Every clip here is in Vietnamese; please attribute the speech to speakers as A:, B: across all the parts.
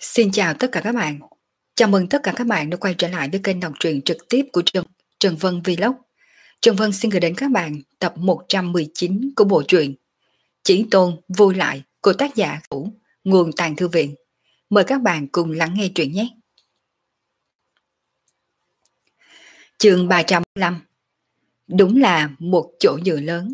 A: Xin chào tất cả các bạn. Chào mừng tất cả các bạn đã quay trở lại với kênh đọc truyện trực tiếp của Trần Vân Vlog. Trần Vân xin gửi đến các bạn tập 119 của bộ truyện Chí Tôn Vô Lại của tác giả Vũ, nguồn Tàng Thư Viện. Mời các bạn cùng lắng nghe truyện nhé. Chương 305. Đúng là một chỗ dựa lớn.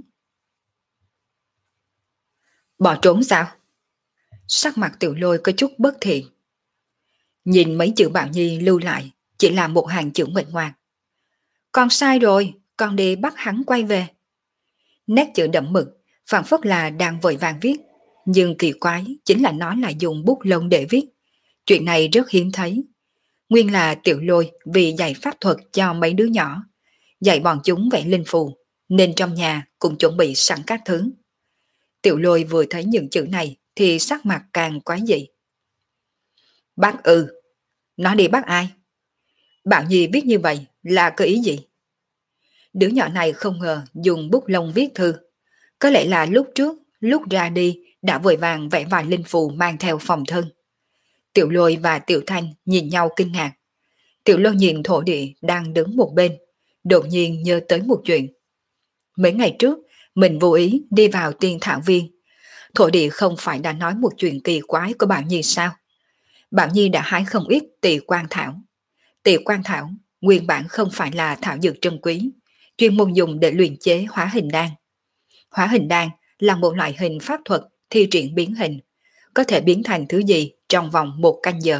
A: Bỏ trốn sao? Sắc mặt Tiểu Lôi có chút bất thiện. Nhìn mấy chữ Bảo Nhi lưu lại chỉ là một hàng chữ mệnh ngoan. Con sai rồi, con đi bắt hắn quay về. Nét chữ đậm mực, phảng phất là đang vội vàng viết, nhưng kỳ quái chính là nó lại dùng bút lông để viết. Chuyện này rất hiếm thấy. Nguyên là Tiểu Lôi vì dạy pháp thuật cho mấy đứa nhỏ, dạy bọn chúng vẽ linh phù, nên trong nhà cũng chuẩn bị sẵn các thứ. Tiểu Lôi vừa thấy những chữ này thì sắc mặt càng quái dị. Bác ư, nó đi bắt ai? Bảo Nhi viết như vậy là có ý gì? Đứa nhỏ này không ngờ dùng bút lông viết thư. Có lẽ là lúc trước, lúc ra đi đã vội vàng vẽ vài linh phù mang theo phòng thân. Tiểu Lôi và Tiểu Thanh nhìn nhau kinh ngạc. Tiểu Lôi nhìn thổ địa đang đứng một bên, đột nhiên nhớ tới một chuyện. Mấy ngày trước, mình vô ý đi vào tiên thảo viên. Thổ địa không phải đã nói một chuyện kỳ quái của Bảo Nhi sao? Bảo Nhi đã hái không ít tỳ quan thảo. Tỳ quan thảo nguyên bản không phải là thảo dược trân quý, chuyên môn dùng để luyện chế hóa hình đan. Hóa hình đan là một loại hình pháp thuật thi triển biến hình, có thể biến thành thứ gì trong vòng 1 canh giờ.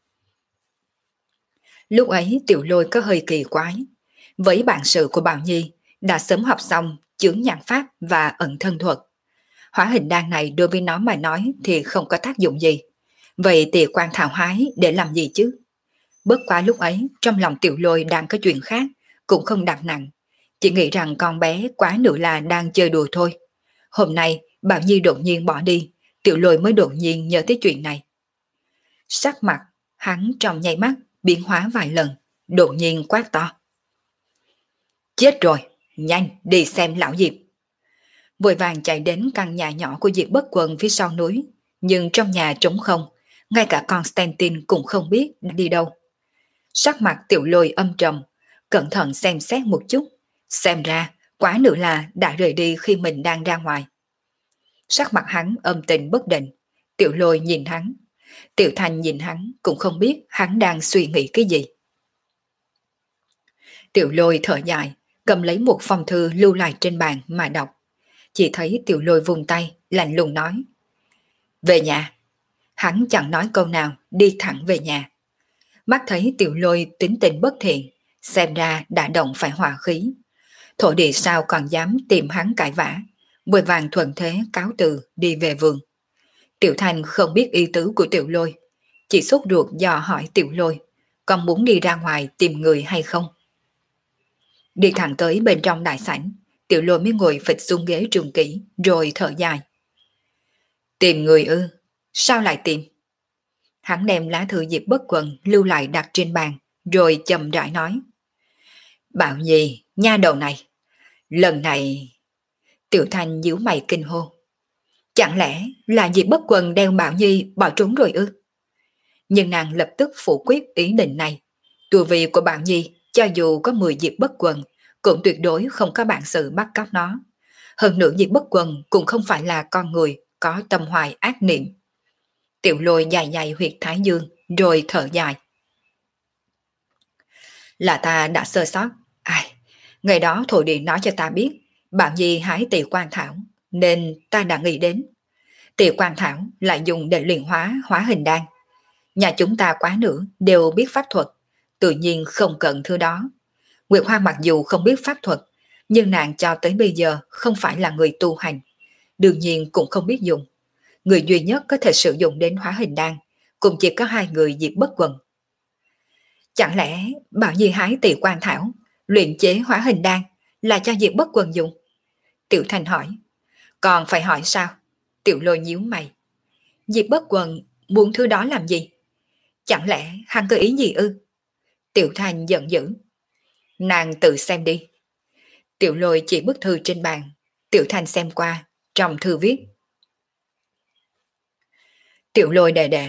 A: Lúc ấy Tiểu Lôi có hơi kỳ quái. Với bản sự của Bảo Nhi, đã sớm học xong chướng nhãn pháp và ẩn thân thuật. Hóa hình đan này đối với nó mà nói thì không có tác dụng gì. Vậy tỳ quan thảo hái để làm gì chứ? Bất quá lúc ấy trong lòng Tiểu Lôi đang có chuyện khác, cũng không đặt nặng. Chỉ nghĩ rằng con bé quá nữ là đang chơi đùa thôi. Hôm nay Bảo Nhi đột nhiên bỏ đi, Tiểu Lôi mới đột nhiên nhớ tới chuyện này. Sắc mặt hắn trong nháy mắt biến hóa vài lần, đột nhiên quát to. Chết rồi, nhanh đi xem lão Diệp. Vội vàng chạy đến căn nhà nhỏ của Diệp Bất Quần phía sau núi, nhưng trong nhà trống không, ngay cả Constantine cũng không biết đã đi đâu. Sắc mặt Tiểu Lôi âm trầm, cẩn thận xem xét một chút, xem ra quả nữ là đã rời đi khi mình đang ra ngoài. Sắc mặt hắn âm tình bất định, Tiểu Lôi nhìn hắn, Tiểu Thanh nhìn hắn cũng không biết hắn đang suy nghĩ cái gì. Tiểu Lôi thở dài, cầm lấy một phong thư lưu lại trên bàn mà đọc. Chỉ thấy Tiểu Lôi vùng tay, lạnh lùng nói. Về nhà. Hắn chẳng nói câu nào, đi thẳng về nhà. Mắt thấy Tiểu Lôi tính tình bất thiện, xem ra đã động phải hỏa khí. Thổ địa sao còn dám tìm hắn cãi vã, vội vàng thuận thế cáo từ đi về vườn. Tiểu Thanh không biết ý tứ của Tiểu Lôi, chỉ sốt ruột dò hỏi Tiểu Lôi, còn muốn đi ra ngoài tìm người hay không? Đi thẳng tới bên trong đại sảnh, Tiểu Lôi mới ngồi phịch xuống ghế trường kỷ, rồi thở dài. Tìm người ư? Sao lại tìm? Hắn đem lá thư Diệp Bất Quần lưu lại đặt trên bàn, rồi chậm rãi nói. Bảo Nhi, nha đầu này, lần này... Tiểu Thanh nhíu mày kinh hô. Chẳng lẽ là Diệp Bất Quần đeo Bảo Nhi bỏ trốn rồi ư? Nhưng nàng lập tức phủ quyết ý định này. Tu vi của Bảo Nhi, cho dù có 10 Diệp Bất Quần, cũng tuyệt đối không có bản sự bắt cóc nó. Hơn nữa Diệp Bất Quần cũng không phải là con người có tâm hoài ác niệm. Tiểu Lôi dài dài huyệt thái dương, rồi thở dài. Là ta đã sơ sót. Ai, ngày đó Thổ Địa nói cho ta biết, Bảo Nhi hái tỳ quan thảo, nên ta đã nghĩ đến. Tỳ quan thảo lại dùng để luyện hóa hình đan. Nhà chúng ta quá nữ đều biết pháp thuật, tự nhiên không cần thứ đó. Nguyệt Hoa mặc dù không biết pháp thuật, nhưng nàng cho tới bây giờ không phải là người tu hành, đương nhiên cũng không biết dùng. Người duy nhất có thể sử dụng đến hóa hình đan cũng chỉ có 2 người Diệp Bất Quần. Chẳng lẽ Bảo Nhi hái tỳ quan thảo, luyện chế hóa hình đan là cho Diệp Bất Quần dùng? Tiểu Thanh hỏi. Còn phải hỏi sao? Tiểu Lôi nhíu mày. Diệp Bất Quần muốn thứ đó làm gì? Chẳng lẽ hắn có ý gì ư? Tiểu Thanh giận dữ. Nàng tự xem đi. Tiểu Lôi chỉ bức thư trên bàn. Tiểu Thanh xem qua, trong thư viết. Tiểu Lôi đệ đệ,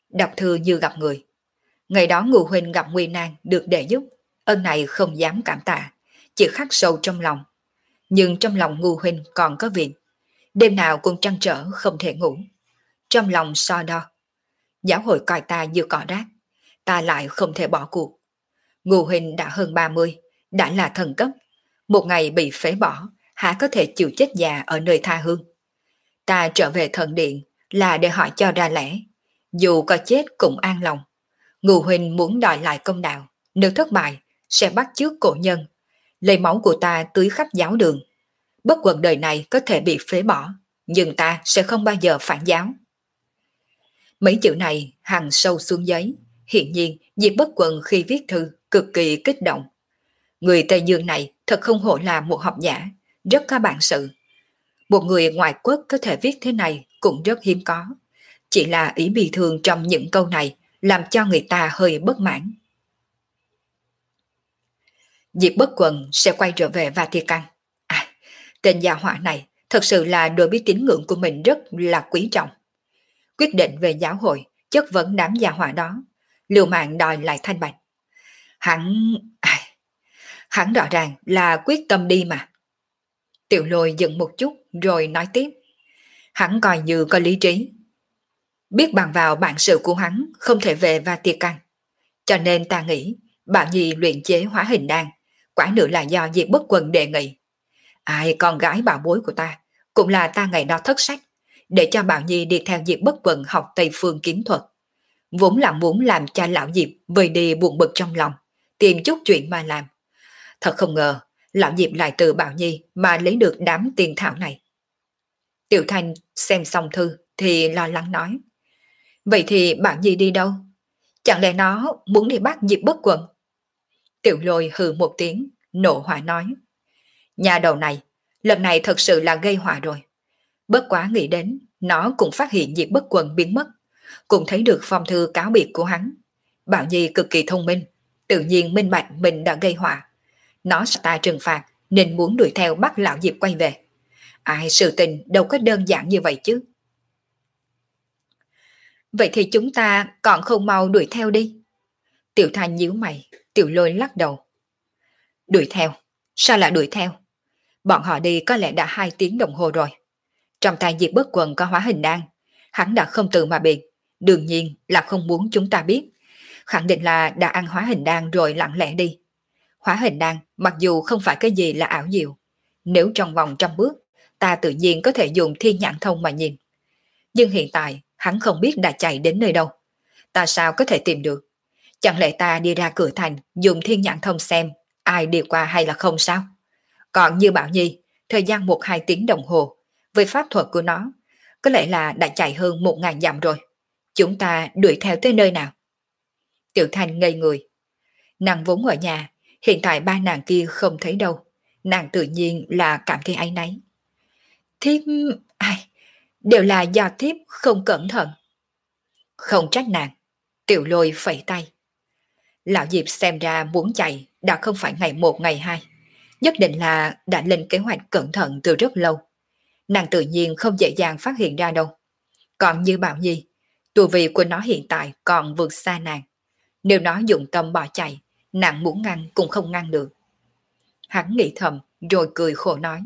A: Đọc thư như gặp người. Ngày đó Ngưu huynh gặp nguy nan được đệ giúp, ân này không dám cảm tạ, chỉ khắc sâu trong lòng. Nhưng trong lòng Ngưu huynh còn có việc, đêm nào cũng trăn trở không thể ngủ. Trong lòng so đo, giáo hội coi ta như cỏ rác, ta lại không thể bỏ cuộc. Ngưu huynh đã hơn 30, đã là thần cấp, một ngày bị phế bỏ, há có thể chịu chết già ở nơi tha hương. Ta trở về thần điện là để hỏi cho ra lẽ, dù có chết cũng an lòng. Ngưu huynh muốn đòi lại công đạo, nếu thất bại sẽ bắt chước cổ nhân, lấy máu của ta tưới khắp giáo đường. Bất luận đời này có thể bị phế bỏ, nhưng ta sẽ không bao giờ phản giáo. Mấy chữ này hằn sâu xuống giấy, hiện nhiên Diệp Bất Quần khi viết thư cực kỳ kích động. Người Tây Dương này thật không hổ là một học giả, rất có bản sự. Một người ngoại quốc có thể viết thế này cũng rất hiếm có. Chỉ là ý bi thương trong những câu này làm cho người ta hơi bất mãn. Diệp Bất Quần sẽ quay trở về Vatican. Tên gia họa này thật sự là đối với tín ngưỡng của mình rất là quý trọng. Quyết định về giáo hội, chất vấn đám gia họa đó, liều mạng đòi lại thanh bạch. Hắn rõ ràng là quyết tâm đi mà. Tiểu Lôi dừng một chút rồi nói tiếp. Hắn coi như có lý trí. Biết bằng vào bản sự của hắn không thể về Vatican. Cho nên ta nghĩ Bảo Nhi luyện chế hóa hình đan, quả nữa là do Diệp Bất Quần đề nghị. Ai con gái bảo bối của ta, cũng là ta ngày đó thất sách, để cho Bảo Nhi đi theo Diệp Bất Quần học Tây Phương kiếm thuật. Vốn là muốn làm cho lão Diệp vơi đi buồn bực trong lòng, tìm chút chuyện mà làm. Thật không ngờ, lão Diệp lại từ Bảo Nhi mà lấy được đám tiền thảo này. Tiểu Thanh xem xong thư thì lo lắng nói. Vậy thì Bảo Nhi đi đâu? Chẳng lẽ nó muốn đi bắt Diệp Bất Quần? Tiểu Lôi hừ một tiếng, nộ hỏa nói. Nhà đầu này, lần này thật sự là gây họa rồi. Bất quá nghĩ đến, nó cũng phát hiện Diệp Bất Quần biến mất, cũng thấy được phong thư cáo biệt của hắn. Bảo Nhi cực kỳ thông minh, tự nhiên minh bạch mình đã gây họa. Nó sợ ta trừng phạt nên muốn đuổi theo bắt lão Diệp quay về. Ai, sự tình đâu có đơn giản như vậy chứ. Vậy thì chúng ta còn không mau đuổi theo đi. Tiểu Thanh nhíu mày, Tiểu Lôi lắc đầu. Đuổi theo? Sao lại đuổi theo? Bọn họ đi có lẽ đã 2 tiếng đồng hồ rồi. Trong tay Diệp Bất Quần có hóa hình đan, hắn đã không từ mà biệt, đương nhiên là không muốn chúng ta biết. Khẳng định là đã ăn hóa hình đan rồi lặng lẽ đi. Hóa hình đan mặc dù không phải cái gì là ảo diệu, nếu trong vòng 100 bước, ta tự nhiên có thể dùng thiên nhãn thông mà nhìn. Nhưng hiện tại hắn không biết đã chạy đến nơi đâu. Ta sao có thể tìm được? Chẳng lẽ ta đi ra cửa thành dùng thiên nhãn thông xem ai đi qua hay là không sao? Còn như Bảo Nhi, thời gian 1-2 tiếng đồng hồ, với pháp thuật của nó, có lẽ là đã chạy hơn 1000 dặm rồi. Chúng ta đuổi theo tới nơi nào? Tiểu Thanh ngây người. Nàng vốn ở nhà, hiện tại 3 nàng kia không thấy đâu. Nàng tự nhiên là cảm thấy áy náy. Thiếp... đều là do thiếp không cẩn thận. Không trách nàng. Tiểu Lôi phẩy tay. Lão Diệp xem ra muốn chạy đã không phải ngày 1 ngày 2. Nhất định là đã lên kế hoạch cẩn thận từ rất lâu. Nàng tự nhiên không dễ dàng phát hiện ra đâu. Còn như Bảo Nhi, tu vi của nó hiện tại còn vượt xa nàng. Nếu nó dụng tâm bỏ chạy, nàng muốn ngăn cũng không ngăn được. Hắn nghĩ thầm rồi cười khổ nói.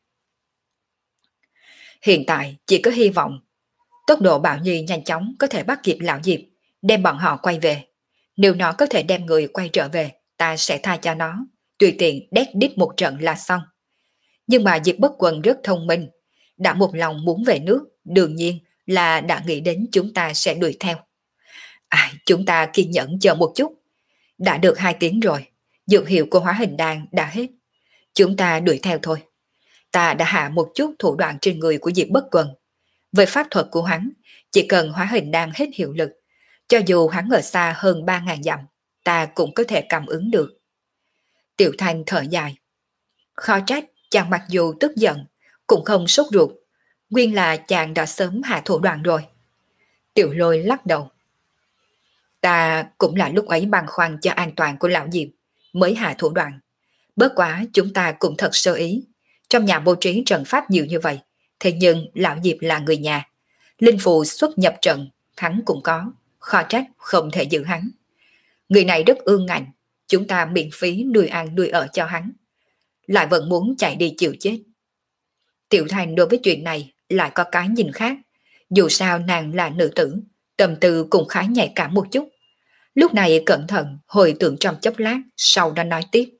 A: Hiện tại chỉ có hy vọng tốc độ Bảo Nhi nhanh chóng có thể bắt kịp lão Diệp, đem bọn họ quay về. Nếu nó có thể đem người quay trở về, ta sẽ tha cho nó, tùy tiện đét đít một trận là xong. Nhưng mà Diệp Bất Quần rất thông minh, đã một lòng muốn về nước, đương nhiên là đã nghĩ đến chúng ta sẽ đuổi theo. Chúng ta kiên nhẫn chờ một chút. Đã được 2 tiếng rồi, dược hiệu của hóa hình đan đã hết. Chúng ta đuổi theo thôi. Ta đã hạ một chút thủ đoạn trên người của Diệp Bất Quần. Về pháp thuật của hắn, chỉ cần hóa hình đan hết hiệu lực, cho dù hắn ở xa hơn 3000 dặm, ta cũng có thể cảm ứng được. Tiểu Thanh thở dài. Khó trách, chàng mặc dù tức giận, cũng không sốt ruột. Nguyên là chàng đã sớm hạ thủ đoạn rồi. Tiểu Lôi lắc đầu. Ta cũng là lúc ấy băn khoăn cho an toàn của lão Diệp, mới hạ thủ đoạn. Bớt quá chúng ta cũng thật sơ ý. Trong nhà bố trí trận pháp nhiều như vậy, thế nhưng lão Diệp là người nhà. Linh phù xuất nhập trận, hắn cũng có. khó trách không thể giữ hắn. Người này rất ương ngạnh, chúng ta miễn phí nuôi ăn nuôi ở cho hắn, lại vẫn muốn chạy đi chịu chết. Tiểu Thành đối với chuyện này lại có cái nhìn khác, dù sao nàng là nữ tử, tâm tư cũng khá nhạy cảm một chút. Lúc này cẩn thận hồi tưởng trong chốc lát, sau đó nói tiếp.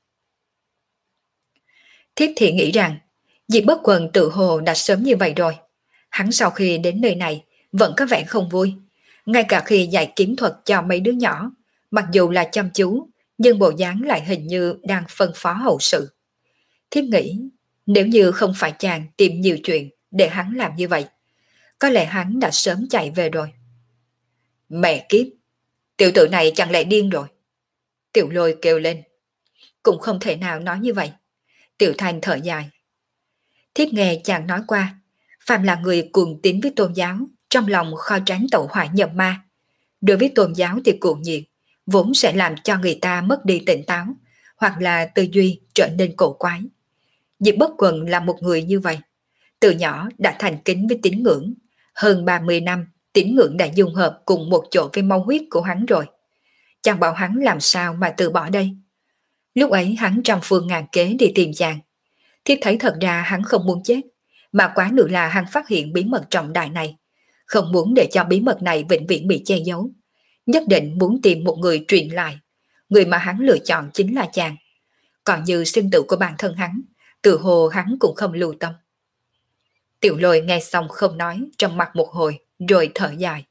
A: Thiết Thị nghĩ rằng Diệp Bất Quần tự hồ đã sớm như vậy rồi. Hắn sau khi đến nơi này vẫn có vẻ không vui. Ngay cả khi dạy kiếm thuật cho mấy đứa nhỏ, mặc dù là chăm chú, nhưng bộ dáng lại hình như đang phân phó hậu sự. Thiếp nghĩ, nếu như không phải chàng tìm nhiều chuyện để hắn làm như vậy, có lẽ hắn đã sớm chạy về rồi. Mẹ kiếp, tiểu tử này chẳng lẽ điên rồi? Tiểu Lôi kêu lên. Cũng không thể nào nói như vậy. Tiểu Thành thở dài. Thiếp nghe chàng nói qua, phàm là người cuồng tín với tôn giáo, trong lòng khó tránh tẩu hỏa nhập ma. Đối với tôn giáo thì cuồng nhiệt, vốn sẽ làm cho người ta mất đi tỉnh táo, hoặc là tư duy trở nên cổ quái. Diệp Bất Quần là một người như vậy. Từ nhỏ đã thành kính với tín ngưỡng, hơn 30 năm tín ngưỡng đã dung hợp cùng một chỗ với máu huyết của hắn rồi. Chàng bảo hắn làm sao mà từ bỏ đây? Lúc ấy hắn trăm phương ngàn kế đi tìm chàng. Thiếp thấy thật ra hắn không muốn chết, mà quá nữa là hắn phát hiện bí mật trọng đại này, không muốn để cho bí mật này vĩnh viễn bị che giấu. Nhất định muốn tìm một người truyền lại. Người mà hắn lựa chọn chính là chàng. Còn như sinh tử của bản thân hắn, tự hồ hắn cũng không lưu tâm. Tiểu Lôi nghe xong không nói, trong mặt một hồi, rồi thở dài.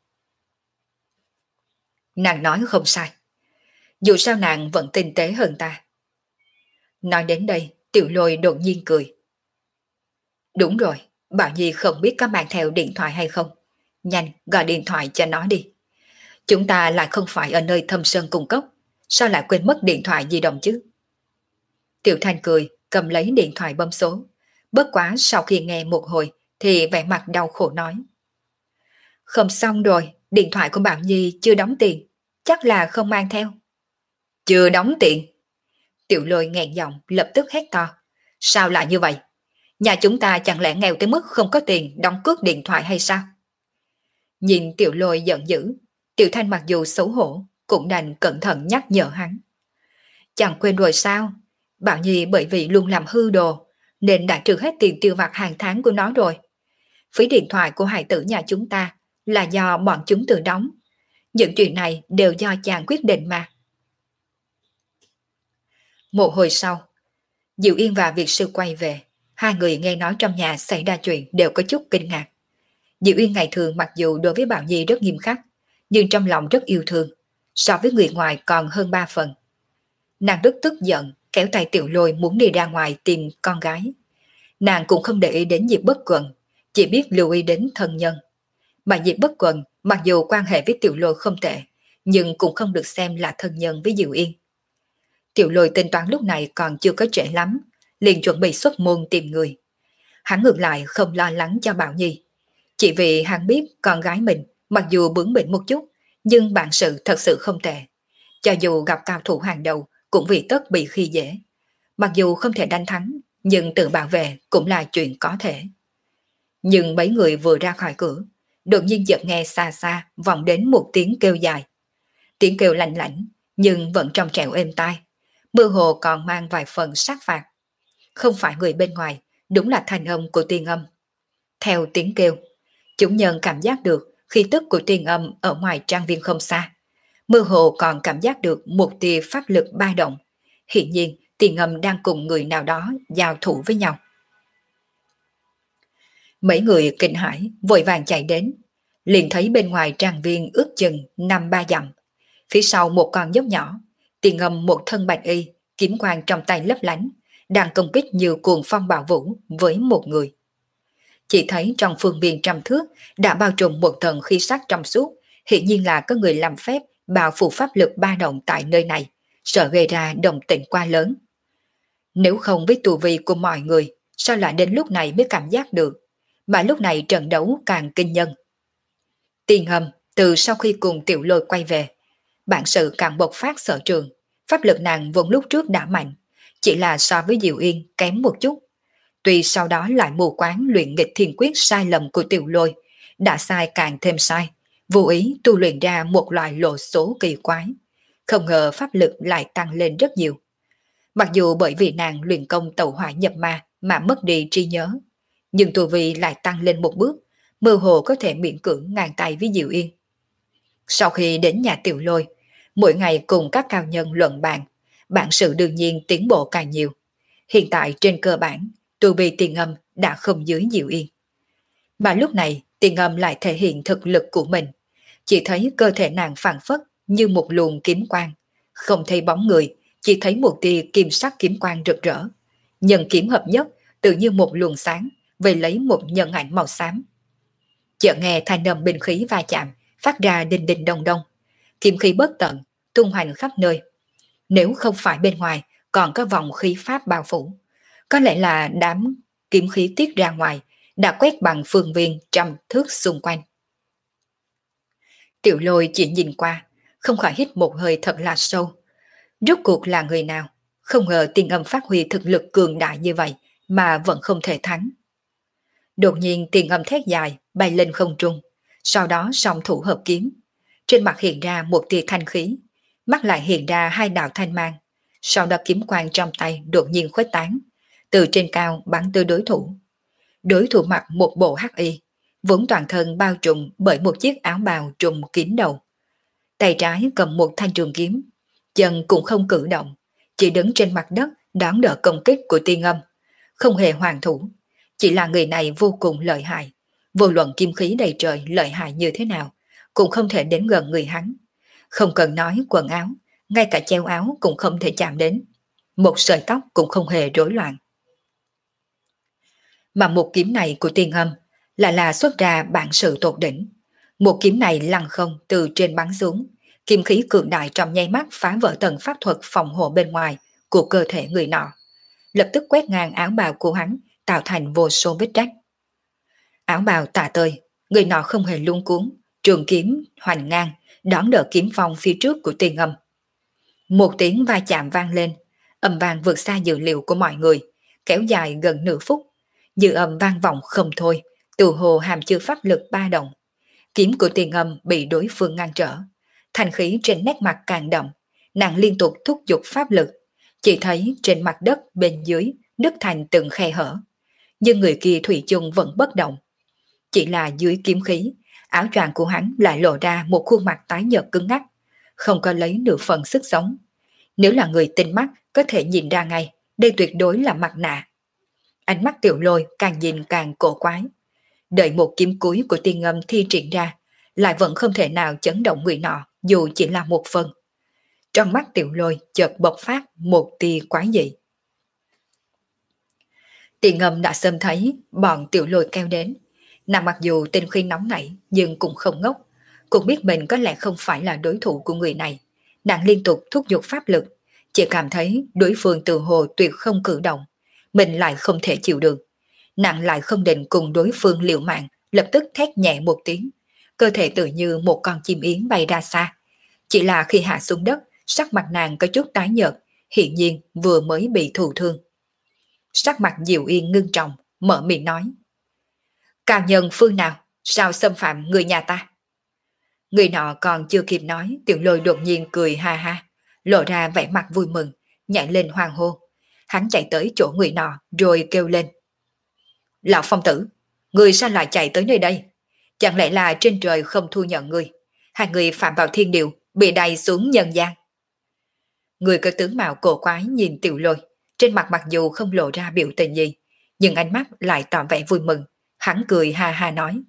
A: Nàng nói không sai. Dù sao nàng vẫn tinh tế hơn ta. Nói đến đây, Tiểu Lôi đột nhiên cười. Đúng rồi, Bảo Nhi không biết có mang theo điện thoại hay không. Nhanh, gọi điện thoại cho nó đi. Chúng ta lại không phải ở nơi thâm sơn cung cốc, sao lại quên mất điện thoại di động chứ? Tiểu Thanh cười, cầm lấy điện thoại bấm số. Bất quá sau khi nghe một hồi, thì vẻ mặt đau khổ nói. Không xong rồi, điện thoại của Bảo Nhi chưa đóng tiền, chắc là không mang theo. Chưa đóng tiền? Tiểu Lôi nghẹn giọng lập tức hét to. Sao lại như vậy? Nhà chúng ta chẳng lẽ nghèo tới mức không có tiền đóng cước điện thoại hay sao? Nhìn Tiểu Lôi giận dữ, Tiểu Thanh mặc dù xấu hổ, cũng đành cẩn thận nhắc nhở hắn. Chẳng quên rồi sao? Bảo Nhi bởi vì luôn làm hư đồ, nên đã trừ hết tiền tiêu vặt hàng tháng của nó rồi. Phí điện thoại của hài tử nhà chúng ta là do bọn chúng tự đóng. Những chuyện này đều do chàng quyết định mà. Một hồi sau, Diệu Yên và Việt Sư quay về. Hai người nghe nói trong nhà xảy ra chuyện đều có chút kinh ngạc. Diệu Yên ngày thường mặc dù đối với Bảo Nhi rất nghiêm khắc, nhưng trong lòng rất yêu thương, so với người ngoài còn hơn 3 phần. Nàng rất tức giận, kéo tay Tiểu Lôi muốn đi ra ngoài tìm con gái. Nàng cũng không để ý đến Diệp Bất Quần, chỉ biết lưu ý đến thân nhân. Mà Diệp Bất Quần mặc dù quan hệ với Tiểu Lôi không tệ, nhưng cũng không được xem là thân nhân với Diệu Yên. Tiểu Lôi tính toán lúc này còn chưa có trễ lắm, liền chuẩn bị xuất môn tìm người. Hắn ngược lại không lo lắng cho Bảo Nhi, chỉ vì hắn biết con gái mình mặc dù bướng bỉnh một chút, nhưng bản sự thật sự không tệ. Cho dù gặp cao thủ hàng đầu cũng vì tất bị khi dễ. Mặc dù không thể đánh thắng, nhưng tự bảo vệ cũng là chuyện có thể. Nhưng mấy người vừa ra khỏi cửa, đột nhiên chợt nghe xa xa vọng đến một tiếng kêu dài. Tiếng kêu lạnh lãnh, nhưng vẫn trong trẻo êm tai, mơ hồ còn mang vài phần sát phạt. Không phải người bên ngoài, đúng là thanh âm của Tiên Âm. Theo tiếng kêu, chúng nhân cảm giác được khí tức của Tiên Âm ở ngoài trang viên không xa. Mơ hồ còn cảm giác được một tia pháp lực ba động. Hiển nhiên, Tiên Âm đang cùng người nào đó giao thủ với nhau. Mấy người kinh hãi vội vàng chạy đến, liền thấy bên ngoài trang viên ước chừng 5-3 dặm. Phía sau một con dốc nhỏ, Tiên Âm một thân bạch y, kiếm quang trong tay lấp lánh, đang công kích như cuồng phong bạo vũ với một người. Chỉ thấy trong phương viên trăm thước đã bao trùm một tầng khí sắc trong suốt, hiển nhiên là có người làm phép bao phủ pháp lực ba động tại nơi này, sợ gây ra động tĩnh quá lớn. Nếu không biết tu vi của mọi người, sao lại đến lúc này mới cảm giác được, mà lúc này trận đấu càng kinh nhân. Tiên Âm từ sau khi cùng Tiểu Lôi quay về, bản sự càng bộc phát sở trường, pháp lực nàng vốn lúc trước đã mạnh, chỉ là so với Diệu Yên kém một chút. Tuy sau đó lại mù quáng luyện nghịch thiên quyết sai lầm của Tiểu Lôi, đã sai càng thêm sai, vô ý tu luyện ra một loại lộ số kỳ quái, không ngờ pháp lực lại tăng lên rất nhiều. Mặc dù bởi vì nàng luyện công tẩu hỏa nhập ma mà mất đi trí nhớ, nhưng tu vi lại tăng lên một bước, mơ hồ có thể miễn cưỡng ngang tay với Diệu Yên. Sau khi đến nhà Tiểu Lôi, mỗi ngày cùng các cao nhân luận bàn, bản sự đương nhiên tiến bộ càng nhiều. Hiện tại trên cơ bản, tu vi Tiền Âm đã không dưới Diệu Yên. Mà lúc này, Tiền Âm lại thể hiện thực lực của mình. Chỉ thấy cơ thể nàng phản phất như một luồng kiếm quang, không thấy bóng người, chỉ thấy một tia kim sắc kiếm quang rực rỡ. Nhân kiếm hợp nhất, tự như một luồng sáng, về lấy một nhân ảnh màu xám. Chợt nghe thanh âm binh khí va chạm, phát ra đinh đinh đông đông. Kiếm khí bất tận, tung hoành khắp nơi. Nếu không phải bên ngoài, còn có vòng khí pháp bao phủ. Có lẽ là đám kiếm khí tiết ra ngoài, đã quét bằng phương viên trăm thước xung quanh. Tiểu Lôi chỉ nhìn qua, không khỏi hít một hơi thật là sâu. Rốt cuộc là người nào? Không ngờ Tiên Âm phát huy thực lực cường đại như vậy mà vẫn không thể thắng. Đột nhiên Tiên Âm thét dài bay lên không trung, sau đó song thủ hợp kiếm. Trên mặt hiện ra một tia thanh khí, mắt lại hiện ra hai đạo thanh mang. Sau đó kiếm quang trong tay đột nhiên khuếch tán, từ trên cao bắn tới đối thủ. Đối thủ mặc một bộ hắc y, vốn toàn thân bao trùm bởi một chiếc áo bào trùm kín đầu. Tay trái cầm một thanh trường kiếm, chân cũng không cử động, chỉ đứng trên mặt đất đón đỡ công kích của Tiên Âm, không hề hoàn thủ. Chỉ là người này vô cùng lợi hại, vô luận kim khí đầy trời lợi hại như thế nào, cũng không thể đến gần người hắn. Không cần nói quần áo, ngay cả treo áo cũng không thể chạm đến. Một sợi tóc cũng không hề rối loạn. Mà một kiếm này của Tiên Âm là xuất ra bản sự tột đỉnh. Một kiếm này lăng không từ trên bắn xuống, kim khí cường đại trong nháy mắt phá vỡ tầng pháp thuật phòng hộ bên ngoài của cơ thể người nọ, lập tức quét ngang áo bào của hắn, tạo thành vô số vết rách. Áo bào tả tơi, người nọ không hề luống cuống, trường kiếm hoành ngang, đón đỡ kiếm phong phía trước của Tiên Âm. Một tiếng va chạm vang lên, âm vang vượt xa dự liệu của mọi người, kéo dài gần nửa phút. Dư âm vang vọng không thôi, từ hồ hàm chứa pháp lực ba động. Kiếm của Tiên Âm bị đối phương ngăn trở, thành khí trên nét mặt càng đậm, nàng liên tục thúc giục pháp lực, chỉ thấy trên mặt đất bên dưới nứt thành từng khe hở, nhưng người kia thủy chung vẫn bất động. Chỉ là dưới kiếm khí, áo choàng của hắn lại lộ ra một khuôn mặt tái nhợt cứng ngắc, không có lấy nửa phần sức sống. Nếu là người tinh mắt có thể nhìn ra ngay, đây tuyệt đối là mặt nạ. Ánh mắt Tiểu Lôi càng nhìn càng cổ quái. Đợi một kiếm cuối của Tiên Âm thi triển ra, lại vẫn không thể nào chấn động người nọ, dù chỉ là một phần. Trong mắt Tiểu Lôi chợt bộc phát một tia quái dị. Tiên Âm đã sớm thấy bọn Tiểu Lôi kéo đến. Nàng mặc dù tinh khí nóng nảy nhưng cũng không ngốc, cũng biết mình có lẽ không phải là đối thủ của người này. Nàng liên tục thúc giục pháp lực, chỉ cảm thấy đối phương từ hồ tuyệt không cử động, mình lại không thể chịu được. Nàng lại không định cùng đối phương liều mạng, lập tức thét nhẹ một tiếng, cơ thể tự như một con chim yến bay ra xa. Chỉ là khi hạ xuống đất, sắc mặt nàng có chút tái nhợt, hiển nhiên vừa mới bị thụ thương. Sắc mặt Diệu Yên ngưng trọng, mở miệng nói: cao nhân phương nào, sao xâm phạm người nhà ta? Người nọ còn chưa kịp nói, Tiểu Lôi đột nhiên cười ha ha, lộ ra vẻ mặt vui mừng, nhảy lên hoang hô. Hắn chạy tới chỗ người nọ rồi kêu lên: lão phong tử, người sao lại chạy tới nơi đây? Chẳng lẽ là trên trời không thu nhận người, hai người phạm vào thiên điều, bị đày xuống nhân gian? Người có tướng mạo cổ quái nhìn Tiểu Lôi, trên mặt mặc dù không lộ ra biểu tình gì, nhưng ánh mắt lại tỏ vẻ vui mừng. Hắn cười ha ha nói: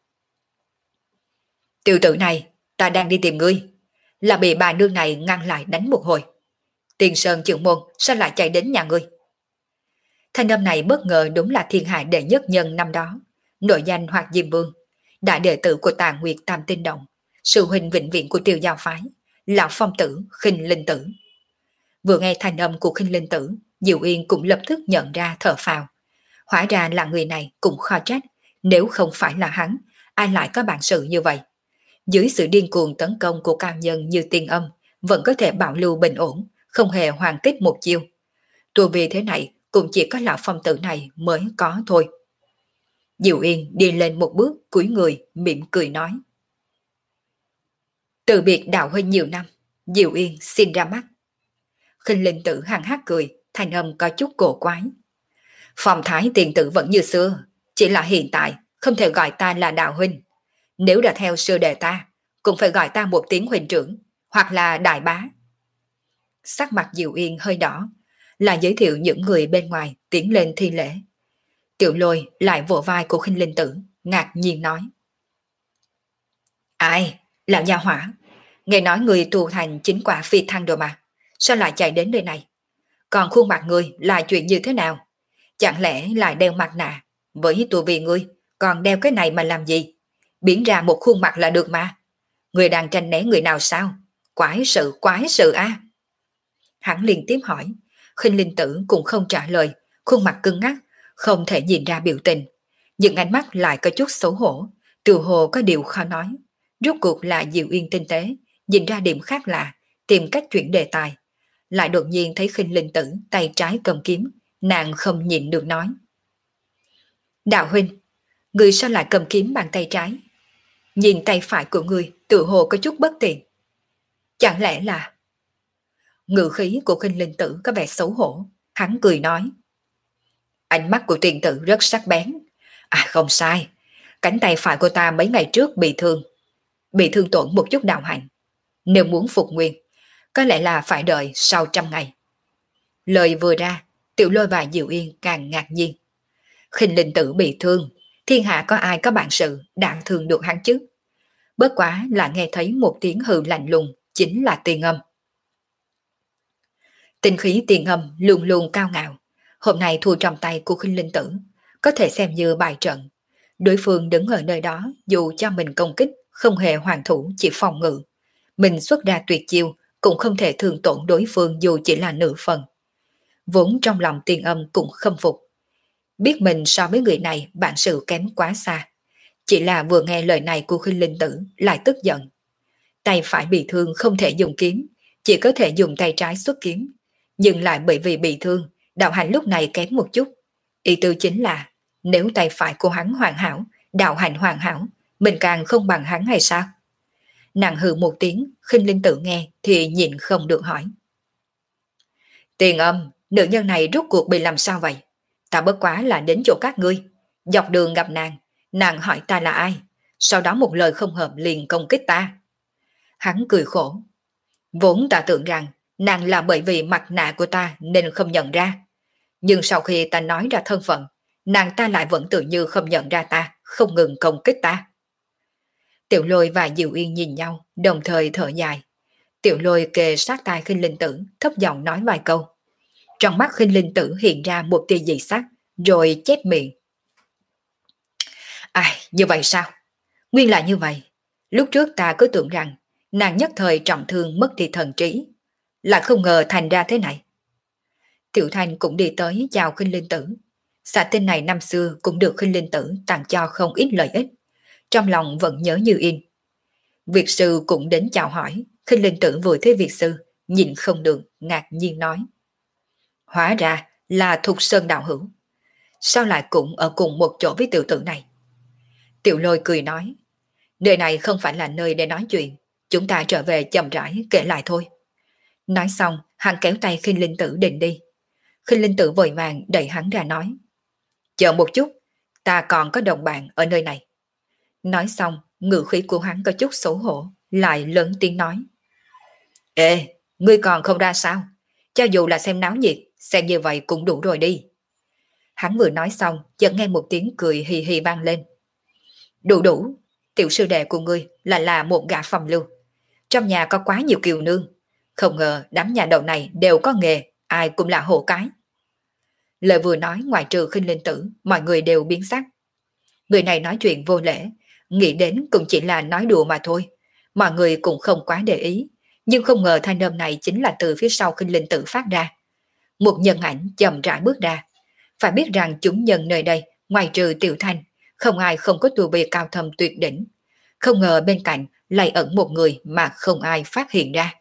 A: tiểu tử này, ta đang đi tìm ngươi, là bị bà nương này ngăn lại đánh một hồi. Tiền Sơn trưởng môn sao lại chạy đến nhà ngươi? Thanh âm này bất ngờ đúng là thiên hạ đệ nhất nhân năm đó, nội danh Hoạt Diêm Vương, đại đệ tử của Tà Nguyệt Tam Tinh Động, sư huynh vĩnh viễn của Tiêu Giao phái, lão phong tử Khinh Linh Tử. Vừa nghe thanh âm của Khinh Linh Tử, Diệu Yên cũng lập tức nhận ra thở phào. Hóa ra là người này cũng khó trách, nếu không phải là hắn, ai lại có bản sự như vậy? Dưới sự điên cuồng tấn công của cao nhân như Tiên Âm, vẫn có thể bảo lưu bình ổn, không hề hoàn kích một chiêu. Tu vì thế này cũng chỉ có lão phong tử này mới có thôi. Diệu Yên đi lên một bước cúi người mỉm cười nói: Từ biệt đạo huynh nhiều năm, Diệu Yên xin ra mắt. Khinh Linh Tử hằng hắc cười, thanh âm có chút cổ quái. Phong thái tiền tử vẫn như xưa, chỉ là hiện tại không thể gọi ta là đạo huynh. Nếu đã theo sư đệ ta, cũng phải gọi ta một tiếng huynh trưởng, hoặc là đại bá. Sắc mặt Diệu Yên hơi đỏ, là giới thiệu những người bên ngoài tiến lên thi lễ. Tiểu Lôi lại vỗ vai của Khinh Linh Tử, ngạc nhiên nói. Ai, lão gia hỏa, nghe nói người tu thành chính quả phi thăng rồi mà, sao lại chạy đến nơi này? Còn khuôn mặt người là chuyện như thế nào? Chẳng lẽ lại đeo mặt nạ? Với tu vi ngươi, còn đeo cái này mà làm gì? Biến ra một khuôn mặt là được mà. Người đang tranh né người nào sao? Quái sự a. Hắn liên tiếp hỏi, Khinh Linh Tử cũng không trả lời, khuôn mặt cứng ngắc, không thể nhìn ra biểu tình. Nhưng ánh mắt lại có chút xấu hổ, tự hồ có điều khó nói. Rốt cuộc là Diệu Yên tinh tế, nhìn ra điểm khác lạ, tìm cách chuyển đề tài. Lại đột nhiên thấy Khinh Linh Tử tay trái cầm kiếm, nàng không nhịn được nói. Đạo huynh, người sao lại cầm kiếm bằng tay trái? Nhìn tay phải của người tự hồ có chút bất tiện. Chẳng lẽ là... Ngữ khí của Khinh Linh Tử có vẻ xấu hổ, hắn cười nói. Ánh mắt của tiền tử rất sắc bén. À không sai, cánh tay phải của ta mấy ngày trước bị thương tổn một chút đạo hạnh. Nếu muốn phục nguyên, có lẽ là phải đợi sau 100 ngày. Lời vừa ra, Tiểu Lôi và Diệu Yên càng ngạc nhiên. Khinh Linh Tử bị thương, thiên hạ có ai có bản sự đạn thương được hắn chứ? Bất quá là nghe thấy một tiếng hừ lạnh lùng, chính là Tiền Âm. Tinh khí Tiền Âm luôn luôn cao ngạo, hôm nay thua trong tay của Khinh Linh Tử, có thể xem như bài trận. Đối phương đứng ở nơi đó, dù cho mình công kích, không hề hoàn thủ, chỉ phòng ngự. Mình xuất ra tuyệt chiêu, cũng không thể thương tổn đối phương dù chỉ là nửa phần. Vốn trong lòng Tiền Âm cũng khâm phục. Biết mình so với người này bản sự kém quá xa. Chỉ là vừa nghe lời này của Khinh Linh Tử lại tức giận. Tay phải bị thương không thể dùng kiếm, chỉ có thể dùng tay trái xuất kiếm. Nhưng lại bởi vì bị thương, đạo hành lúc này kém một chút. Ý tư chính là, nếu tay phải của hắn hoàn hảo, đạo hành hoàn hảo, mình càng không bằng hắn hay sao? Nàng hừ một tiếng, Khinh Linh Tử nghe thì nhịn không được hỏi. Tiền Âm, nữ nhân này rốt cuộc bị làm sao vậy? Ta bất quá là đến chỗ các ngươi. Dọc đường gặp nàng hỏi ta là ai, sau đó một lời không hợp liền công kích ta. Hắn cười khổ. Vốn ta tưởng rằng nàng là bởi vì mặt nạ của ta nên không nhận ra. Nhưng sau khi ta nói ra thân phận, nàng ta lại vẫn tự như không nhận ra ta, không ngừng công kích ta. Tiểu Lôi và Diệu Yên nhìn nhau, đồng thời thở dài. Tiểu Lôi kề sát tai Khinh Linh Tử, thấp giọng nói vài câu. Trong mắt Khinh Linh Tử hiện ra một tia dị sắc, rồi chép miệng. Ai, như vậy sao? Nguyên là như vậy. Lúc trước ta cứ tưởng rằng nàng nhất thời trọng thương mất đi thần trí, lại không ngờ thành ra thế này. Tiểu Thanh cũng đi tới chào Khinh Linh Tử. Xã tinh này năm xưa cũng được Khinh Linh Tử tặng cho không ít lợi ích, trong lòng vẫn nhớ như in. Việt sư cũng đến chào hỏi, Khinh Linh Tử vừa thấy Việt sư, nhìn không được, ngạc nhiên nói. Hóa ra là Thục Sơn đạo hữu. Sao lại cũng ở cùng một chỗ với tiểu tử này? Tiểu Lôi cười nói, nơi này không phải là nơi để nói chuyện, chúng ta trở về chậm rãi kể lại thôi. Nói xong, hắn kéo tay Khinh Linh Tử định đi. Khinh Linh Tử vội vàng đẩy hắn ra nói, chờ một chút, ta còn có đồng bạn ở nơi này. Nói xong, ngữ khí của hắn có chút xấu hổ, lại lớn tiếng nói. Ê, ngươi còn không ra sao? Cho dù là xem náo nhiệt, xem như vậy cũng đủ rồi đi. Hắn vừa nói xong, chợt nghe một tiếng cười hì hì vang lên. Đủ, tiểu sư đệ của ngươi là một gã phòng lưu. Trong nhà có quá nhiều kiều nương. Không ngờ đám nhà đầu này đều có nghề, ai cũng là hộ cái. Lời vừa nói ngoài trừ Khinh Linh Tử, mọi người đều biến sắc. Người này nói chuyện vô lễ, nghĩ đến cũng chỉ là nói đùa mà thôi. Mọi người cũng không quá để ý, nhưng không ngờ thanh âm này chính là từ phía sau Khinh Linh Tử phát ra. Một nhân ảnh chậm rãi bước ra. Phải biết rằng chúng nhân nơi đây, ngoài trừ Tiểu Thanh, không ai không có tu vi cao thâm tuyệt đỉnh. Không ngờ bên cạnh lại ẩn một người mà không ai phát hiện ra.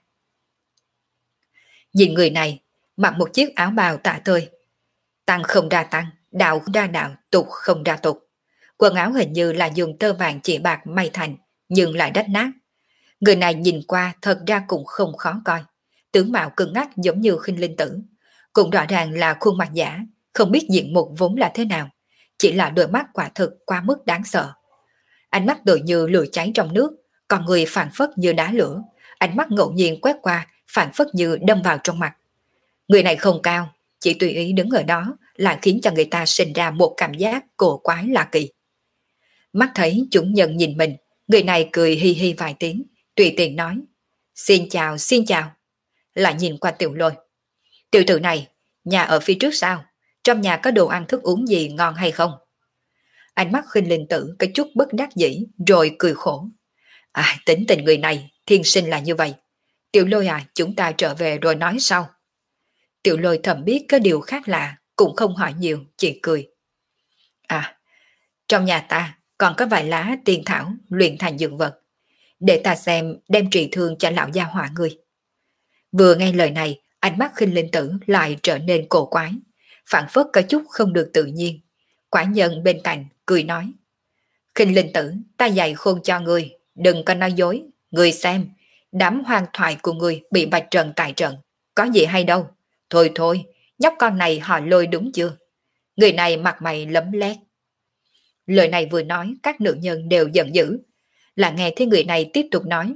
A: Nhìn người này, mặc một chiếc áo bào tả tơi. Tăng không ra tăng, đạo không ra đạo, tục không ra tục. Quần áo hình như là dùng tơ vàng chỉ bạc may thành, nhưng lại rách nát. Người này nhìn qua thật ra cũng không khó coi, tướng mạo cứng ngắc giống như Khinh Linh Tử, cũng rõ ràng là khuôn mặt giả, không biết diện mục vốn là thế nào, chỉ là đôi mắt quả thực quá mức đáng sợ. Ánh mắt tựa như lửa cháy trong nước, còn người phảng phất như đá lửa, ánh mắt ngẫu nhiên quét qua, phảng phất như đâm vào trong mặt. Người này không cao, chỉ tùy ý đứng ở đó lại khiến cho người ta sinh ra một cảm giác cổ quái lạ kỳ. Mắt thấy chủ nhân nhìn mình, người này cười hi hi vài tiếng, tùy tiện nói: xin chào. Lại nhìn qua Tiểu Lôi: tiểu tử này, nhà ở phía trước sao? Trong nhà có đồ ăn thức uống gì ngon hay không? Ánh mắt Khinh Linh Tử có chút bất đắc dĩ rồi cười khổ: tính tình người này, thiên sinh là như vậy. Tiểu Lôi chúng ta trở về rồi nói sau. Tiểu Lôi thầm biết có điều khác lạ, cũng không hỏi nhiều, chỉ cười: trong nhà ta còn có vài lá tiên thảo luyện thành dược vật, để ta xem đem trị thương cho lão gia hỏa người. Vừa nghe lời này, ánh mắt Khinh Linh Tử lại trở nên cổ quái, phản phất có chút không được tự nhiên. Quả nhân bên cạnh cười nói: Khinh Linh Tử, ta dạy khôn cho ngươi, đừng có nói dối. Ngươi xem, đám hoang thoại của ngươi bị Bạch Trần tại trận, có gì hay đâu. Thôi thôi, nhóc con này họ Lôi đúng chưa? Người này mặt mày lấm lét. Lời này vừa nói, các nữ nhân đều giận dữ. Là nghe thấy người này tiếp tục nói: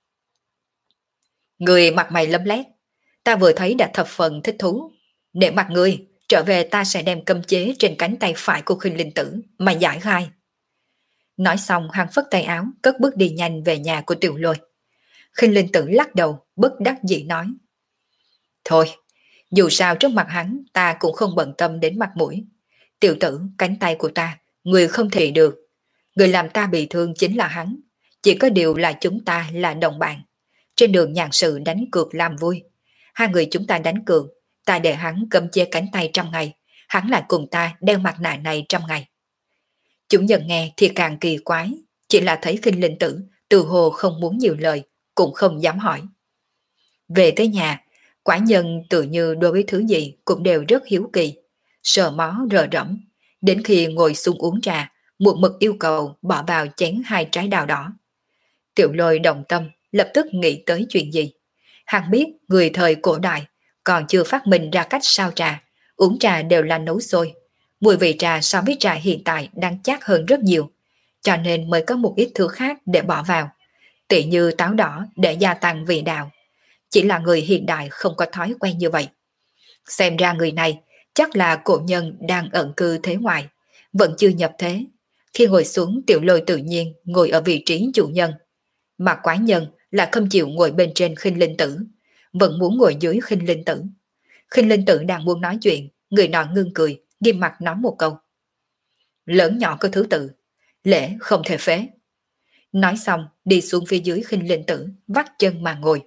A: người mặt mày lấm lét, ta vừa thấy đã thập phần thích thú. Để mặt người, trở về ta sẽ đem cấm chế trên cánh tay phải của Khinh Linh Tử mà giải khai. Nói xong hắn phất tay áo, cất bước đi nhanh về nhà của Tiểu Lôi. Khinh Linh Tử lắc đầu, bất đắc dĩ nói: thôi, dù sao trước mặt hắn ta cũng không bận tâm đến mặt mũi. Tiểu tử, cánh tay của ta, người không thể được. Người làm ta bị thương chính là hắn. Chỉ có điều là chúng ta là đồng bạn. Trên đường nhàn sự đánh cược làm vui. Hai người chúng ta đánh cược, ta để hắn cầm che cánh tay 100 ngày, hắn lại cùng ta đeo mặt nạ này 100 ngày. Chúng nhân nghe thì càng kỳ quái, chỉ là thấy Khinh Linh Tử từ hồ không muốn nhiều lời, cũng không dám hỏi. Về tới nhà, quả nhân tự như đối với thứ gì cũng đều rất hiếu kỳ, sờ mó rờ rẫm, đến khi ngồi xuống uống trà, một mực yêu cầu bỏ vào chén 2 trái đào đỏ. Tiểu Lôi động tâm, lập tức nghĩ tới chuyện gì. Hắn biết người thời cổ đại còn chưa phát minh ra cách sao trà, uống trà đều là nấu sôi. Mùi vị trà so với trà hiện tại đang chát hơn rất nhiều, cho nên mới có một ít thứ khác để bỏ vào, tỉ như táo đỏ để gia tăng vị đạo. Chỉ là người hiện đại không có thói quen như vậy. Xem ra người này chắc là cổ nhân đang ẩn cư thế ngoại, vẫn chưa nhập thế. Khi ngồi xuống, Tiểu Lôi tự nhiên ngồi ở vị trí chủ nhân, mà quái nhân là không chịu ngồi bên trên Khinh Linh Tử, vẫn muốn ngồi dưới Khinh Linh Tử. Khinh Linh Tử đang muốn nói chuyện, người nọ ngưng cười, nghiêm mặt nói một câu: lớn nhỏ có thứ tự, lễ không thể phế. Nói xong đi xuống phía dưới Khinh Linh Tử, vắt chân mà ngồi.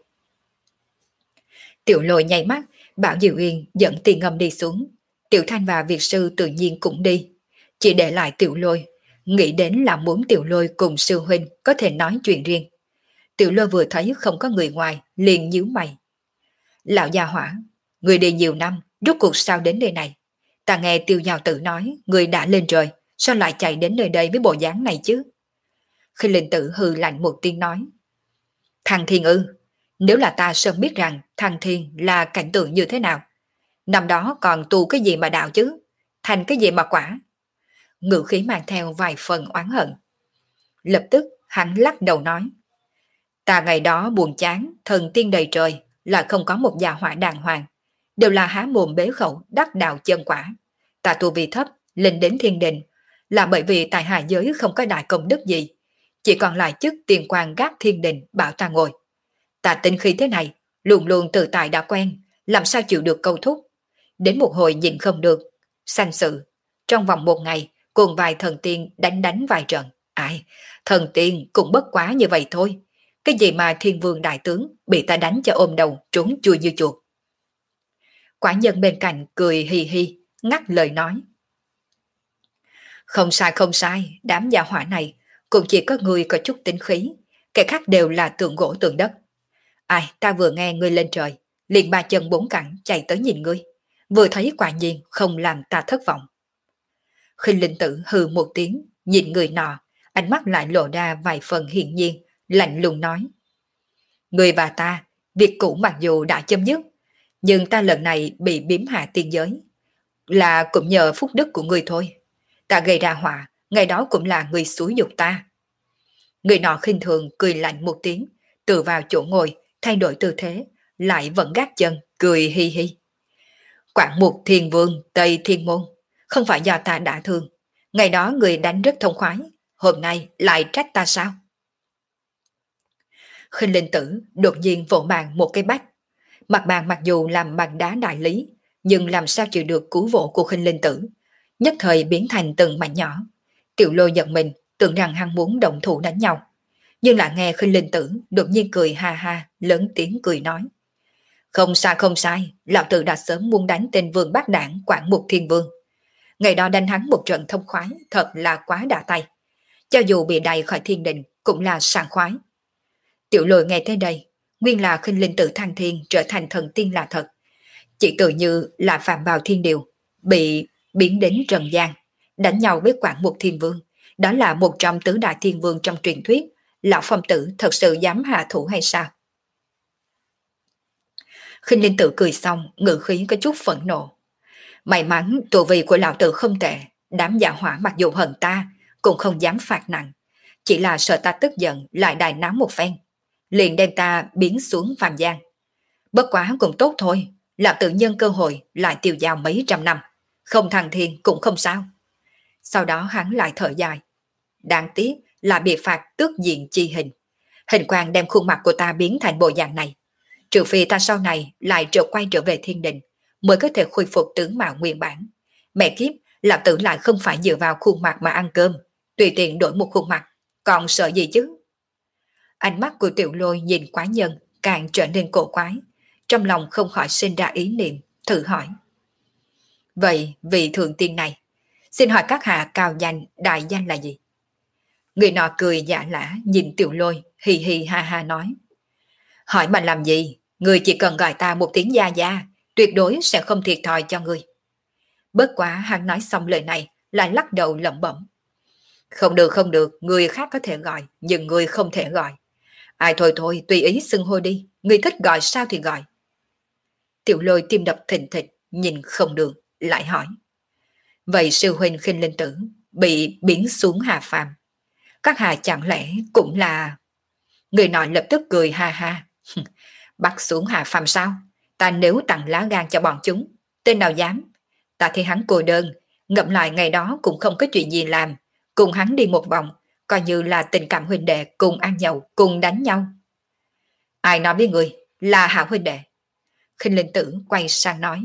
A: Tiểu Lôi nháy mắt, bảo Diệu Uyên dẫn Tiền Ngâm đi xuống. Tiểu Thanh và Việt Sư tự nhiên cũng đi, chỉ để lại Tiểu Lôi, nghĩ đến là muốn Tiểu Lôi cùng sư huynh có thể nói chuyện riêng. Tiểu Lôi vừa thấy không có người ngoài, liền nhíu mày: lão già hỏa, người đi nhiều năm, rốt cuộc sao đến nơi này? Ta nghe Tiêu Giao Tử nói người đã lên trời, sao lại chạy đến nơi đây với bộ dáng này chứ? Khi Linh Tử hừ lạnh một tiếng nói: Thằng Thiên ư? Nếu là ta sớm biết rằng Thằng Thiên là cảnh tượng như thế nào, năm đó còn tu cái gì mà đạo chứ, thành cái gì mà quả. Ngữ khí mang theo vài phần oán hận. Lập tức hắn lắc đầu nói: ta ngày đó buồn chán, thần tiên đầy trời, là không có một gia hỏa đàng hoàng, đều là há mồm bế khẩu đắc đạo chân quả. Ta tu vi thấp, lên đến thiên đình, là bởi vì tại hạ giới không có đại công đức gì, chỉ còn lại chức tiền quan gác thiên đình bảo ta ngồi. Ta tinh khí thế này, luôn luôn tự tại đã quen, làm sao chịu được câu thúc. Đến một hồi nhìn không được, sanh sự, trong vòng 1 ngày cùng vài thần tiên đánh vài trận. Ai, thần tiên cũng bất quá như vậy thôi. Cái gì mà thiên vương đại tướng bị ta đánh cho ôm đầu trốn chui như chuột. Quả nhân bên cạnh cười hi hi, ngắt lời nói: không sai, đám gia hỏa này cũng chỉ có người có chút tính khí, kẻ khác đều là tượng gỗ tượng đất. Ai, ta vừa nghe ngươi lên trời, liền 3 chân 4 cẳng chạy tới nhìn ngươi, vừa thấy quả nhiên không làm ta thất vọng. Khinh Linh Tử hừ một tiếng, nhìn người nọ, ánh mắt lại lộ ra vài phần hiển nhiên, lạnh lùng nói: Người và ta, việc cũ mặc dù đã chấm dứt, nhưng ta lần này bị biếm hạ tiên giới, là cũng nhờ phúc đức của người thôi. Ta gây ra họa, ngày đó cũng là người xúi giục ta. Người nọ khinh thường cười lạnh một tiếng, tựa vào chỗ ngồi, thay đổi tư thế, lại vẫn gác chân, cười hi hi. Quảng Mục Thiên Vương Tây Thiên Môn, không phải do ta đã thương. Ngày đó người đánh rất thông khoái, hôm nay lại trách ta sao? Khinh Linh Tử đột nhiên vỗ bàn một cái bách. Mặt bàn mặc dù làm bằng đá đại lý, nhưng làm sao chịu được cú vỗ của Khinh Linh Tử, nhất thời biến thành từng mảnh nhỏ. Tiểu Lôi giật mình, tưởng rằng hắn muốn động thủ đánh nhau, nhưng lại nghe Khinh Linh Tử đột nhiên cười ha ha, lớn tiếng cười nói: không sai không sai, lão tử đã sớm muốn đánh tên vương bát đảng Quảng Mục Thiên Vương. Ngày đó đánh hắn một trận thông khoái, thật là quá đả tay. Cho dù bị đày khỏi thiên đình cũng là sảng khoái. Tiểu Lôi nghe tới đây, nguyên là Khinh Linh Tử thăng thiên trở thành thần tiên là thật. Chỉ tự như là phạm vào thiên điều, bị biến đến trần gian, đánh nhau với Quảng Mục Thiên Vương. Đó là một trong tứ đại thiên vương trong truyền thuyết. Lão phong tử thật sự dám hạ thủ hay sao? Khinh Linh Tử cười xong, ngữ khí có chút phẫn nộ. May mắn tu vi của lão tử không tệ, đám giả hỏa mặc dù hận ta, cũng không dám phạt nặng. Chỉ là sợ ta tức giận lại đài náo một phen, liền đem ta biến xuống phàm gian. Bất quá cũng tốt thôi, lão tử nhân cơ hội lại tiêu dao mấy trăm năm, không thăng thiên cũng không sao. Sau đó hắn lại thở dài. Đáng tiếc là bị phạt tước diện chi hình. Hình quang đem khuôn mặt của ta biến thành bộ dạng này. Trừ phi ta sau này lại quay trở về thiên đình, mới có thể khôi phục tướng mạo nguyên bản. Mẹ kiếp, lão tử lại không phải dựa vào khuôn mặt mà ăn cơm, tùy tiện đổi một khuôn mặt, còn sợ gì chứ? Ánh mắt của Tiểu Lôi nhìn quái nhân càng trở nên cổ quái, trong lòng không khỏi sinh ra ý niệm, thử hỏi. Vậy vị thượng tiên này, xin hỏi các hạ cao danh, đại danh là gì? Người nọ cười giả lả nhìn Tiểu Lôi, hì hì ha ha nói. Hỏi mà làm gì, người chỉ cần gọi ta một tiếng gia gia, tuyệt đối sẽ không thiệt thòi cho người. Bất quá hắn nói xong lời này, lại lắc đầu lẩm bẩm. Không được không được, người khác có thể gọi, nhưng người không thể gọi. Ai thôi thôi, tùy ý xưng hô đi, người thích gọi sao thì gọi. Tiểu Lôi tim đập thình thịch, nhìn không được, lại hỏi. Vậy sư huynh Khinh Linh Tử bị biến xuống hạ phàm, các hạ chẳng lẽ cũng là... Người nọ lập tức cười ha ha. Bắt xuống hạ phàm sao? Ta nếu tặng lá gan cho bọn chúng, tên nào dám? Ta thấy hắn cô đơn, ngẫm lại ngày đó cũng không có chuyện gì làm, cùng hắn đi một vòng, coi như là tình cảm huynh đệ, cùng ăn nhậu, cùng đánh nhau. Ai nói với người là hạ huynh đệ? Khinh Linh Tử quay sang nói.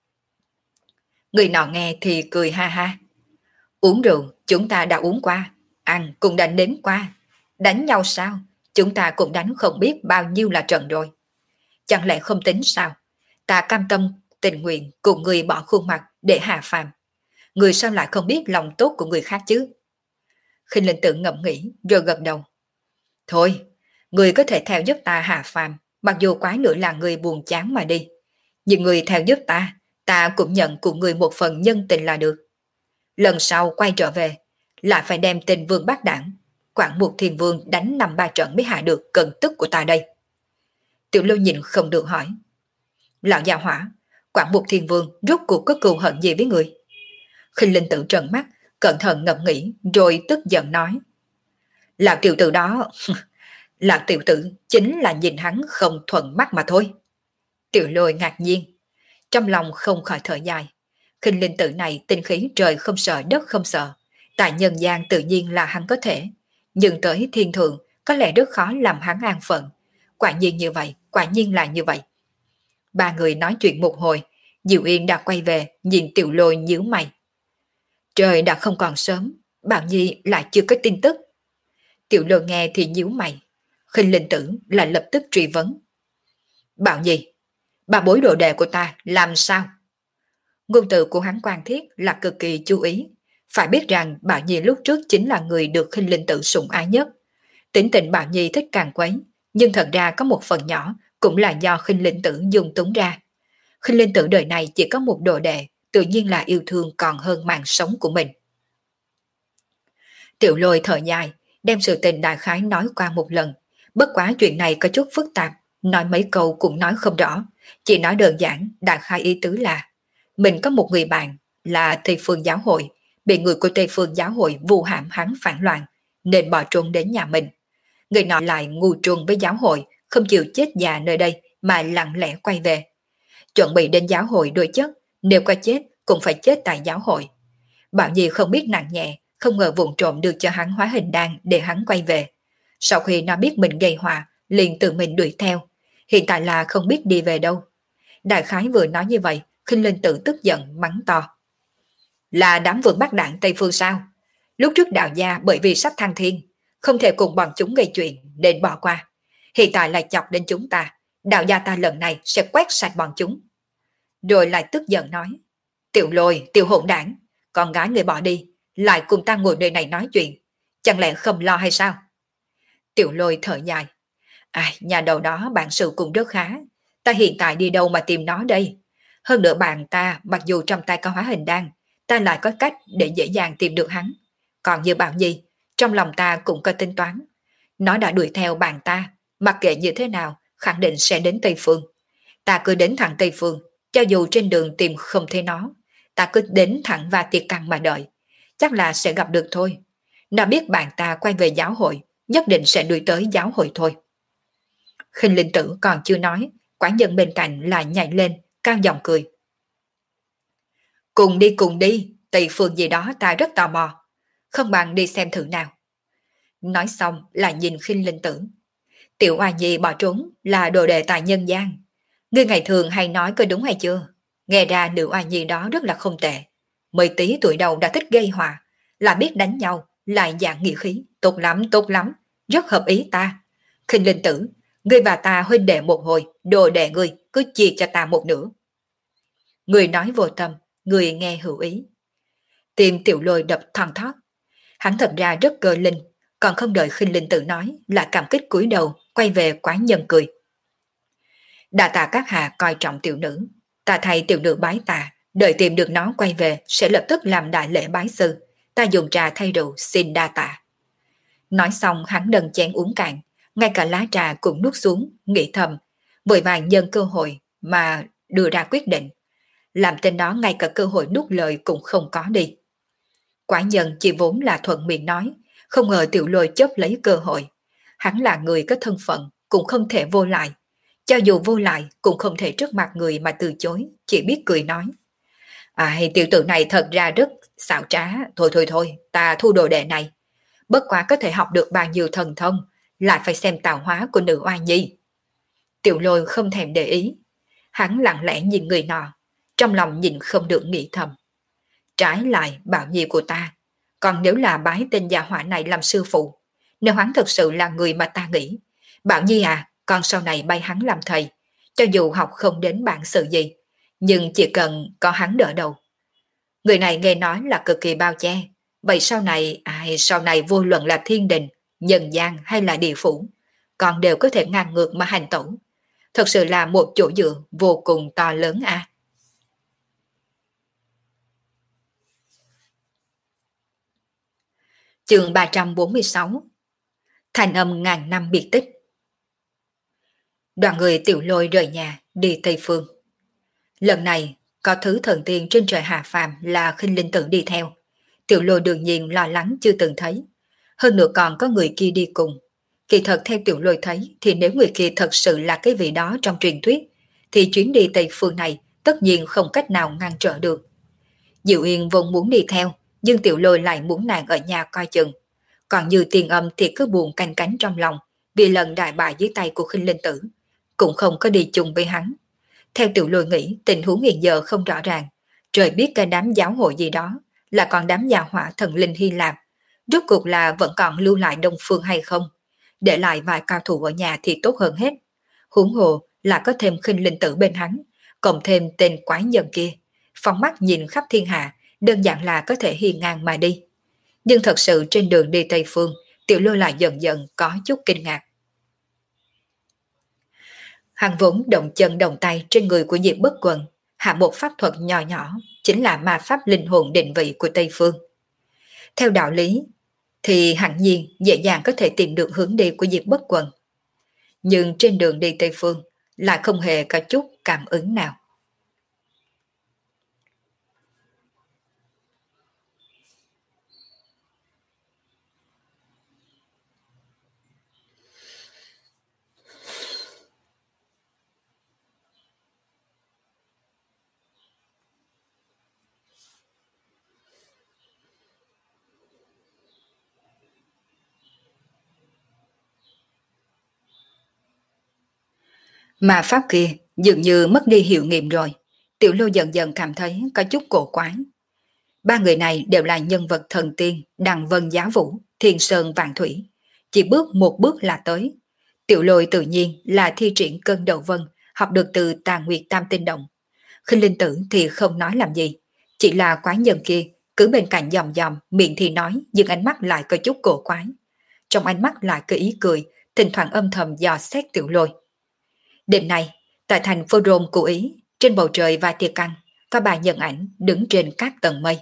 A: Người nọ nghe thì cười ha ha. Uống rượu chúng ta đã uống qua, ăn cũng đã nếm qua, đánh nhau sao? Chúng ta cũng đánh không biết bao nhiêu là trận rồi. Chẳng lẽ không tính sao? Ta cam tâm tình nguyện cùng người bỏ khuôn mặt để hạ phàm. Người sao lại không biết lòng tốt của người khác chứ? Khinh Linh Tử ngẫm nghĩ rồi gật đầu. Thôi, người có thể theo giúp ta hạ phàm, mặc dù quái nữa là người buồn chán mà đi. Nhưng người theo giúp ta cũng nhận của người một phần nhân tình là được. Lần sau quay trở về, lại phải đem tên vương bát đảng Quảng Mục Thiên Vương đánh 5-3 trận mới hạ được cơn tức của ta đây. Tiểu Lưu nhìn không được hỏi. Lão già hỏa, Quảng Mục Thiên Vương rốt cuộc có cừu hận gì với người? Khinh Linh Tử trợn mắt, cẩn thận ngẫm nghĩ rồi tức giận nói. Lão tiểu tử đó, lão tiểu tử chính là nhìn hắn không thuận mắt mà thôi. Tiểu Lôi ngạc nhiên, trong lòng không khỏi thở dài. Khinh Linh Tử này tinh khí trời không sợ đất không sợ, tại nhân gian tự nhiên là hắn có thể, nhưng tới thiên thượng có lẽ rất khó làm hắn an phận. Quả nhiên như vậy, quả nhiên là như vậy. Ba người nói chuyện một hồi, Diệu Yên đã quay về nhìn Tiểu Lôi nhíu mày. Trời đã không còn sớm, Bảo Nhi lại chưa có tin tức. Tiểu Lôi nghe thì nhíu mày, Khinh Linh Tử lại lập tức truy vấn. Bảo Nhi, bà bối đồ đệ của ta làm sao? Ngôn từ của hắn quan thiết là cực kỳ chú ý. Phải biết rằng Bảo Nhi lúc trước chính là người được Khinh Linh Tử sủng ái nhất. Tính tình Bảo Nhi thích càng quấy, nhưng thật ra có một phần nhỏ cũng là do Khinh Linh Tử dung túng ra. Khinh Linh Tử đời này chỉ có một đồ đệ, tự nhiên là yêu thương còn hơn mạng sống của mình. Tiểu Lôi thở dài, đem sự tình đại khái nói qua một lần. Bất quá chuyện này có chút phức tạp, Nói mấy câu cũng nói không rõ, chỉ nói đơn giản, đại khái ý tứ là mình có một người bạn là Tây Phương Giáo hội, bị người của Tây Phương Giáo hội vu hãm hắn phản loạn, nên bỏ trốn đến nhà mình. Người nọ lại ngu truân với giáo hội, không chịu chết già nơi đây mà lặng lẽ quay về. Chuẩn bị đến giáo hội đối chất, nếu có chết cũng phải chết tại giáo hội. Bảo Nhi không biết nặng nhẹ, không ngờ vụng trộm được cho hắn hóa hình đan để hắn quay về. Sau khi nó biết mình gây họa, liền tự mình đuổi theo. Hiện tại là không biết đi về đâu. Đại khái vừa nói như vậy, Khinh Linh Tử tức giận mắng to. Là đám vương bắt đạn Tây Phương sao? Lúc trước đạo gia bởi vì sắp thăng thiên, không thể cùng bọn chúng gây chuyện nên bỏ qua. Hiện tại lại chọc đến chúng ta, đạo gia ta lần này sẽ quét sạch bọn chúng. Rồi lại tức giận nói, Tiểu Lôi, Tiểu hỗn đảng, con gái người bỏ đi, lại cùng ta ngồi nơi này nói chuyện, chẳng lẽ không lo hay sao? Tiểu Lôi thở dài, nhà đầu đó bản sự cũng rất khá, ta hiện tại đi đâu mà tìm nó đây? Hơn nữa bạn ta, mặc dù trong tay có hóa hình đan, ta lại có cách để dễ dàng tìm được hắn. Còn như Bảo Nhi, trong lòng ta cũng có tính toán. Nó đã đuổi theo bạn ta, mặc kệ như thế nào, khẳng định sẽ đến Tây Phương. Ta cứ đến thẳng Tây Phương, cho dù trên đường tìm không thấy nó, ta cứ đến thẳng và tiệc căn mà đợi. Chắc là sẽ gặp được thôi. Nó biết bạn ta quay về giáo hội, nhất định sẽ đuổi tới giáo hội thôi. Khinh Linh Tử còn chưa nói, quản nhân bên cạnh lại nhảy lên, cao giọng cười. Cùng đi, Tây Phương gì đó ta rất tò mò. Không bằng đi xem thử nào. Nói xong lại nhìn Khinh Linh Tử. Tiểu Oa Nhi bỏ trốn là đồ đệ tại nhân gian. Ngươi ngày thường hay nói có đúng hay chưa? Nghe ra nữ Oa Nhi đó rất là không tệ. 10 tí tuổi đầu đã thích gây họa, là biết đánh nhau, lại dạng nghĩa khí. Tốt lắm, rất hợp ý ta. Khinh Linh Tử, ngươi và ta huynh đệ một hồi, đồ đệ ngươi cứ chia cho ta một nửa. Người nói vô tâm, người nghe hữu ý. Tim Tiểu Lôi đập thon thót. Hắn thật ra rất cơ linh, còn không đợi Khinh Linh Tử nói là cảm kích cúi đầu quay về quán nhân cười. Đà tạ các hạ coi trọng tiểu nữ, ta thay tiểu nữ bái tạ, đợi tìm được nó quay về sẽ lập tức làm đại lễ bái sư, ta dùng trà thay rượu xin đa tạ. Nói xong hắn nâng chén uống cạn, ngay cả lá trà cũng nuốt xuống, nghĩ thầm, vội vàng nhân cơ hội mà đưa ra quyết định, làm tên đó ngay cả cơ hội nuốt lời cũng không có đi. Quả nhân chỉ vốn là thuận miệng nói, không ngờ Tiểu Lôi chớp lấy cơ hội. Hắn là người có thân phận, cũng không thể vô lại. Cho dù vô lại, cũng không thể trước mặt người mà từ chối, chỉ biết cười nói. Tiểu tử này thật ra rất xảo trá, thôi, ta thu đồ đệ này. Bất quá có thể học được bao nhiêu thần thông, lại phải xem tạo hóa của nữ oa nhi. Tiểu Lôi không thèm để ý. Hắn lặng lẽ nhìn người nọ, trong lòng nhìn không được nghĩ thầm. Trái lại Bảo Nhi của ta, còn nếu là bái tên gia hỏa này làm sư phụ, nếu hắn thật sự là người mà ta nghĩ, Bảo Nhi con sau này bay hắn làm thầy, cho dù học không đến bản sự gì, nhưng chỉ cần có hắn đỡ đầu. Người này nghe nói là cực kỳ bao che, vậy sau này vô luận là thiên đình, nhân gian hay là địa phủ, còn đều có thể ngang ngược mà hành tẩu. Thật sự là một chỗ dựa vô cùng to lớn a. Chương 346. Thành âm ngàn năm biệt tích. Đoàn người Tiểu Lôi rời nhà đi Tây Phương. Lần này có thứ thần tiên trên trời hạ phàm là Khinh Linh Tử đi theo. Tiểu Lôi đương nhiên lo lắng chưa từng thấy. Hơn nữa còn có người kia đi cùng. Kỳ thật theo Tiểu Lôi thấy thì nếu người kia thật sự là cái vị đó trong truyền thuyết, thì chuyến đi Tây Phương này tất nhiên không cách nào ngăn trở được. Diệu Yên vốn muốn đi theo, nhưng Tiểu Lôi lại muốn nàng ở nhà coi chừng. Còn Như Tiên Âm thì cứ buồn canh cánh trong lòng vì lần đại bại dưới tay của Khinh Linh Tử, cũng không có đi chung với hắn. Theo Tiểu Lôi nghĩ tình huống hiện giờ không rõ ràng, trời biết cái đám giáo hội gì đó là còn đám gia hỏa thần linh Hy Lạp, rốt cuộc là vẫn còn lưu lại Đông Phương hay không, để lại vài cao thủ ở nhà thì tốt hơn hết. Huống hồ là có thêm Khinh Linh Tử bên hắn, cộng thêm tên quái nhân kia, phóng mắt nhìn khắp thiên hạ, đơn giản là có thể hiên ngang mà đi. Nhưng thật sự trên đường đi Tây Phương, Tiểu Lôi lại dần dần có chút kinh ngạc. Hắn vốn động chân động tay trên người của Diệp Bất Quần, hạ một pháp thuật nhỏ nhỏ, chính là ma pháp linh hồn định vị của Tây Phương. Theo đạo lý, thì hẳn nhiên dễ dàng có thể tìm được hướng đi của Diệp Bất Quần. Nhưng trên đường đi Tây Phương lại không hề có chút cảm ứng nào. Mà pháp kia dường như mất đi hiệu nghiệm rồi. Tiểu Lô dần dần cảm thấy có chút cổ quái. Ba người này đều là nhân vật thần tiên, đằng vân giá vũ, thiên sơn vạn thủy. Chỉ bước một bước là tới. Tiểu Lôi tự nhiên là thi triển cân đầu vân, học được từ Tà Nguyệt Tam Tinh Động. Khinh Linh Tử thì không nói làm gì. Chỉ là quái nhân kia, cứ bên cạnh dòm dòm, miệng thì nói, nhưng ánh mắt lại có chút cổ quái. Trong ánh mắt lại có ý cười, thỉnh thoảng âm thầm dò xét Tiểu Lôi. Đêm nay, tại thành Phô Rôm của Ý, trên bầu trời và tia căng, có ba nhân ảnh đứng trên các tầng mây.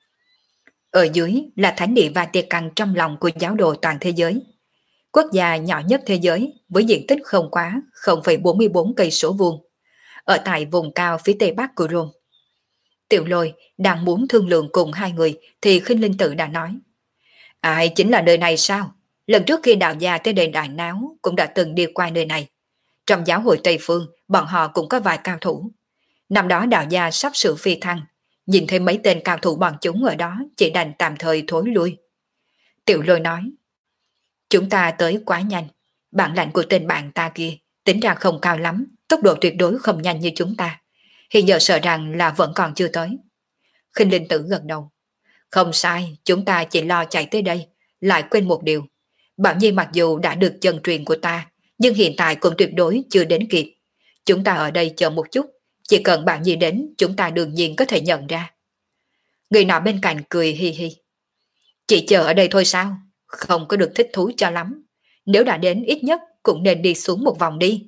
A: Ở dưới là thánh địa và tia căng trong lòng của giáo đồ toàn thế giới. Quốc gia nhỏ nhất thế giới với diện tích không quá 0,44 cây số vuông, ở tại vùng cao phía tây bắc của Rome. Tiểu Lôi đang muốn thương lượng cùng hai người thì Khinh Linh Tử đã nói: Ai chính là nơi này sao? Lần trước khi đạo gia tới đây đại náo cũng đã từng đi qua nơi này. Trong giáo hội Tây Phương, bọn họ cũng có vài cao thủ. Năm đó đạo gia sắp sửa phi thăng, nhìn thấy mấy tên cao thủ bọn chúng ở đó chỉ đành tạm thời thối lui. Tiểu Lôi nói: Chúng ta tới quá nhanh, bản lãnh của tên bạn ta kia tính ra không cao lắm, tốc độ tuyệt đối không nhanh như chúng ta. Hiện giờ sợ rằng là vẫn còn chưa tới. Khinh Linh Tử gật đầu: Không sai, chúng ta chỉ lo chạy tới đây, lại quên một điều. Bảo Nhi mặc dù đã được chân truyền của ta, nhưng hiện tại cũng tuyệt đối chưa đến kịp. Chúng ta ở đây chờ một chút, chỉ cần Bảo Nhi đến, chúng ta đương nhiên có thể nhận ra. Người nọ bên cạnh cười hi hi: Chỉ chờ ở đây thôi sao? Không có được thích thú cho lắm. Nếu đã đến ít nhất cũng nên đi xuống một vòng đi.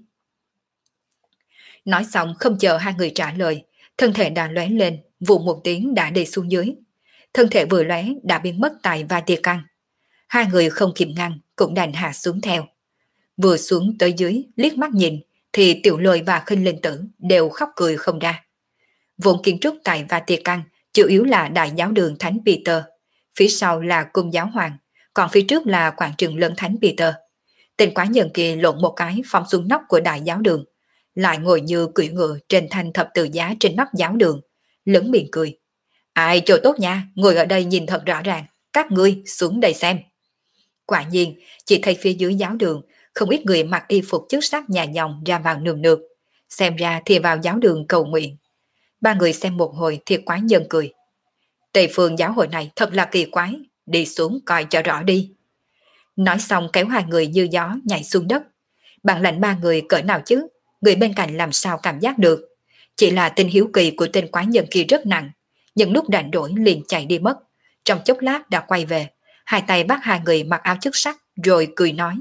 A: Nói xong không chờ hai người trả lời, thân thể đã lóe lên, vụ một tiếng đã đi xuống dưới. Thân thể vừa lóe đã biến mất tại va tia căng. Hai người không kịp ngăn cũng đành hạ xuống theo. Vừa xuống tới dưới liếc mắt nhìn thì Tiểu Lôi và Khinh Linh Tử đều khóc cười không ra. Vốn kiến trúc tại Vatican chủ yếu là Đại giáo đường Thánh Peter, phía sau là Cung giáo hoàng, còn phía trước là quảng trường lớn Thánh Peter. Tên quái nhân kia lộn một cái phóng xuống nóc của Đại giáo đường, lại ngồi như cưỡi ngựa trên thanh thập tự giá trên nóc giáo đường, lớn miệng cười: Ai chỗ tốt nha, ngồi ở đây nhìn thật rõ ràng, các ngươi xuống đây xem. Quả nhiên, chỉ thấy phía dưới giáo đường, không ít người mặc y phục chức sắc nhà dòng ra vào nườm nượp, xem ra thì vào giáo đường cầu nguyện. Ba người xem một hồi thì quái nhân cười: Tây phương giáo hội này thật là kỳ quái, đi xuống coi cho rõ đi. Nói xong kéo hai người như gió nhảy xuống đất. Bản lãnh ba người cỡ nào chứ, người bên cạnh làm sao cảm giác được. Chỉ là tình hiếu kỳ của tên quái nhân kia rất nặng, nhưng lúc rảnh rỗi liền chạy đi mất. Trong chốc lát đã quay về, hai tay bắt hai người mặc áo chức sắc rồi cười nói: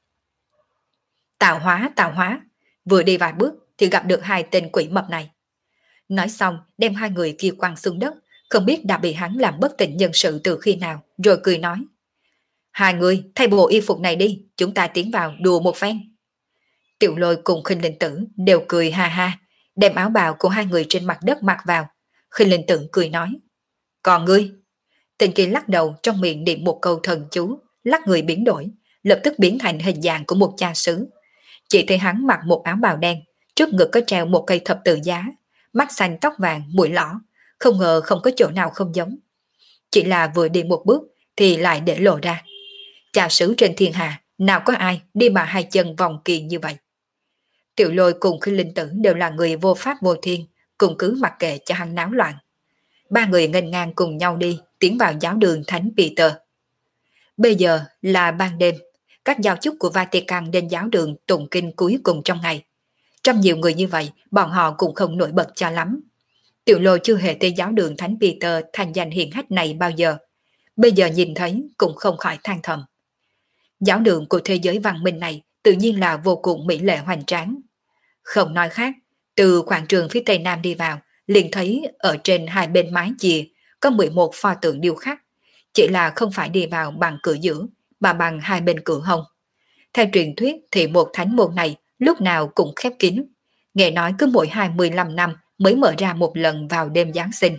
A: Tạo hóa, vừa đi vài bước thì gặp được hai tên quỷ mập này. Nói xong đem hai người kia quăng xuống đất, không biết đã bị hắn làm bất tỉnh nhân sự từ khi nào, rồi cười nói: Hai người thay bộ y phục này đi, chúng ta tiến vào đùa một phen. Tiểu Lôi cùng Khinh Linh Tử đều cười ha ha, đem áo bào của hai người trên mặt đất mặc vào. Khinh Linh Tử cười nói: Còn ngươi? Tên kia lắc đầu, trong miệng niệm một câu thần chú, lắc người biến đổi, lập tức biến thành hình dạng của một cha xứ. Chỉ thấy hắn mặc một áo bào đen, trước ngực có treo một cây thập tự giá, mắt xanh tóc vàng, mũi lõ, không ngờ không có chỗ nào không giống. Chỉ là vừa đi một bước thì lại để lộ ra. Cha xứ trên thiên hà, nào có ai đi mà hai chân vòng kỳ như vậy. Tiểu Lôi cùng Khinh Linh Tử đều là người vô pháp vô thiên, cùng cứ mặc kệ cho hắn náo loạn. Ba người nghênh ngang cùng nhau đi, tiến vào giáo đường Thánh Peter. Bây giờ là ban đêm, các giáo chức của Vatican đến giáo đường tụng kinh cuối cùng trong ngày. Trong nhiều người như vậy, bọn họ cũng không nổi bật cho lắm. Tiểu Lôi chưa hề tới giáo đường Thánh Peter thành danh hiển hách này bao giờ. Bây giờ nhìn thấy cũng không khỏi than thầm. Giáo đường của thế giới văn minh này tự nhiên là vô cùng mỹ lệ hoành tráng. Không nói khác, từ quảng trường phía tây nam đi vào, liền thấy ở trên hai bên mái chìa có 11 pho tượng điêu khắc, chỉ là không phải đi vào bằng cửa giữa, mà bằng hai bên cửa hông. Theo truyền thuyết thì một thánh môn này lúc nào cũng khép kín. Nghe nói cứ mỗi 25 năm mới mở ra một lần vào đêm Giáng sinh.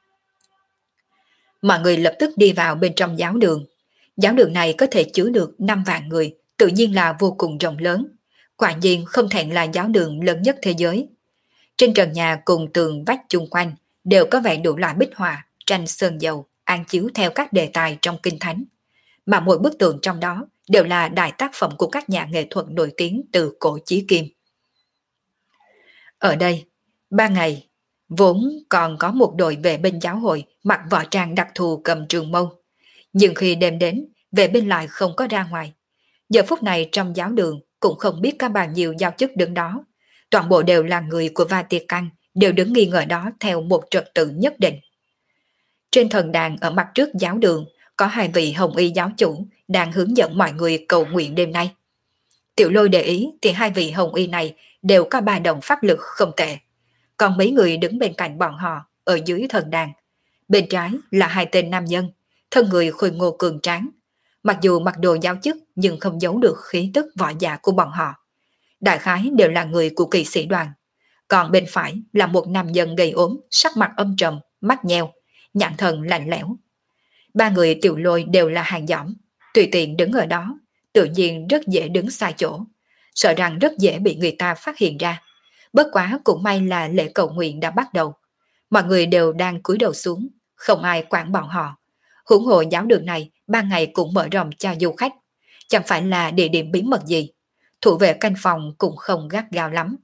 A: Mọi người lập tức đi vào bên trong giáo đường. Giáo đường này có thể chứa được 5 vạn người, tự nhiên là vô cùng rộng lớn. Quả nhiên không thẹn là giáo đường lớn nhất thế giới. Trên trần nhà cùng tường vách chung quanh đều có vẻ đủ loại bích họa, tranh sơn dầu, an chiếu theo các đề tài trong kinh thánh. Mà mỗi bức tường trong đó đều là đại tác phẩm của các nhà nghệ thuật nổi tiếng từ cổ chí kim. Ở đây, 3 ngày, vốn còn có một đội vệ binh giáo hội mặc võ trang đặc thù cầm trường mâu. Nhưng khi đêm đến, vệ binh lại không có ra ngoài. Giờ phút này trong giáo đường cũng không biết có bao nhiêu giáo chức đứng đó. Toàn bộ đều là người của Vatican, đều đứng nghi ngờ đó theo một trật tự nhất định. Trên thần đàn ở mặt trước giáo đường, có 2 vị hồng y giáo chủ đang hướng dẫn mọi người cầu nguyện đêm nay. Tiểu Lôi để ý thì 2 vị hồng y này đều có 3 đồng pháp lực không tệ. Còn mấy người đứng bên cạnh bọn họ ở dưới thần đàn. Bên trái là 2 tên nam nhân, thân người khôi ngô cường tráng. Mặc dù mặc đồ giáo chức nhưng không giấu được khí tức võ giả của bọn họ. Đại khái đều là người của kỵ sĩ đoàn. Còn bên phải là một nam nhân gầy ốm, sắc mặt âm trầm, mắt nheo, nhãn thần lạnh lẽo. 3 người Tiểu Lôi đều là hàng dõm, tùy tiện đứng ở đó, tự nhiên rất dễ đứng sai chỗ, sợ rằng rất dễ bị người ta phát hiện ra. Bất quá cũng may là lễ cầu nguyện đã bắt đầu. Mọi người đều đang cúi đầu xuống, không ai quản bọn họ. Huống hồ giáo đường này 3 ngày cũng mở rộng cho du khách. Chẳng phải là địa điểm bí mật gì. Thủ vệ canh phòng cũng không gắt gao lắm.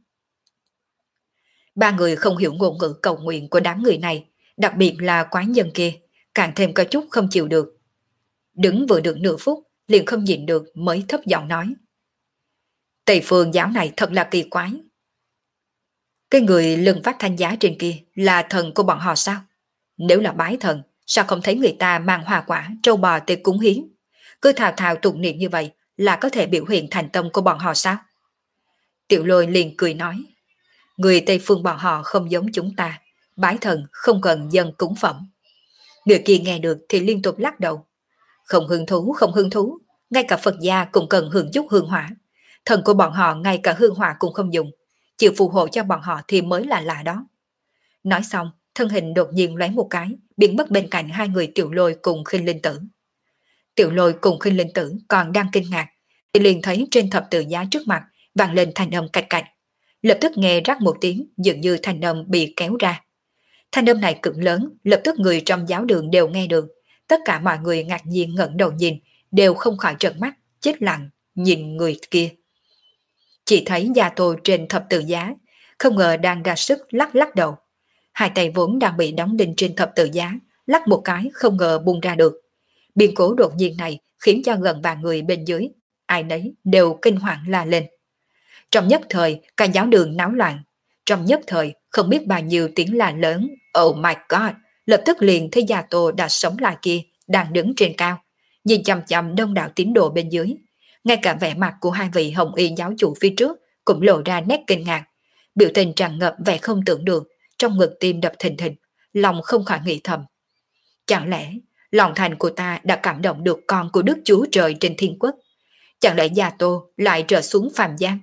A: 3 người không hiểu ngôn ngữ cầu nguyện của đám người này, đặc biệt là quán nhân kia, càng thêm có chút không chịu được. Đứng vừa được nửa phút, liền không nhịn được mới thấp giọng nói. Tây phương giáo này thật là kỳ quái. Cái người lưng phát thanh giá trên kia là thần của bọn họ sao? Nếu là bái thần, sao không thấy người ta mang hoa quả, trâu bò tới cúng hiến? Cứ thào thào tụng niệm như vậy là có thể biểu hiện thành tâm của bọn họ sao? Tiểu Lôi liền cười nói. Người Tây phương bọn họ không giống chúng ta, bái thần không cần dân cúng phẩm. Người kia nghe được thì liên tục lắc đầu. Không hứng thú, không hứng thú, ngay cả Phật gia cũng cần hưởng chút hương hỏa. Thần của bọn họ ngay cả hương hỏa cũng không dùng, chịu phù hộ cho bọn họ thì mới là lạ đó. Nói xong, thân hình đột nhiên lóe một cái, biến mất bên cạnh 2 người Tiểu Lôi cùng Khinh Linh Tử. Tiểu Lôi cùng Khinh Linh Tử còn đang kinh ngạc, thì liền thấy trên thập tự giá trước mặt vang lên thanh âm cạch cạch. Lập tức nghe rắc một tiếng, dường như thanh âm bị kéo ra. Thanh âm này cực lớn, lập tức người trong giáo đường đều nghe được. Tất cả mọi người ngạc nhiên ngẩng đầu nhìn, đều không khỏi trợn mắt, chết lặng, nhìn người kia. Chỉ thấy Gia Tô trên thập tự giá, không ngờ đang ra sức lắc lắc đầu. 2 tay vốn đang bị đóng đinh trên thập tự giá, lắc một cái không ngờ bung ra được. Biến cố đột nhiên này khiến cho gần vài người bên dưới, ai nấy đều kinh hoàng la lên. Trong nhất thời, cả giáo đường náo loạn. Trong nhất thời, không biết bao nhiêu tiếng la lớn. Oh my god! Lập tức liền thấy Gia Tô đã sống lại kia, đang đứng trên cao. Nhìn chằm chằm đông đảo tín đồ bên dưới. Ngay cả vẻ mặt của 2 vị hồng y giáo chủ phía trước cũng lộ ra nét kinh ngạc. Biểu tình tràn ngập vẻ không tưởng được, trong ngực tim đập thình thịch, lòng không khỏi nghĩ thầm. Chẳng lẽ lòng thành của ta đã cảm động được con của Đức Chúa Trời trên thiên quốc? Chẳng lẽ Gia Tô lại trở xuống phàm gian?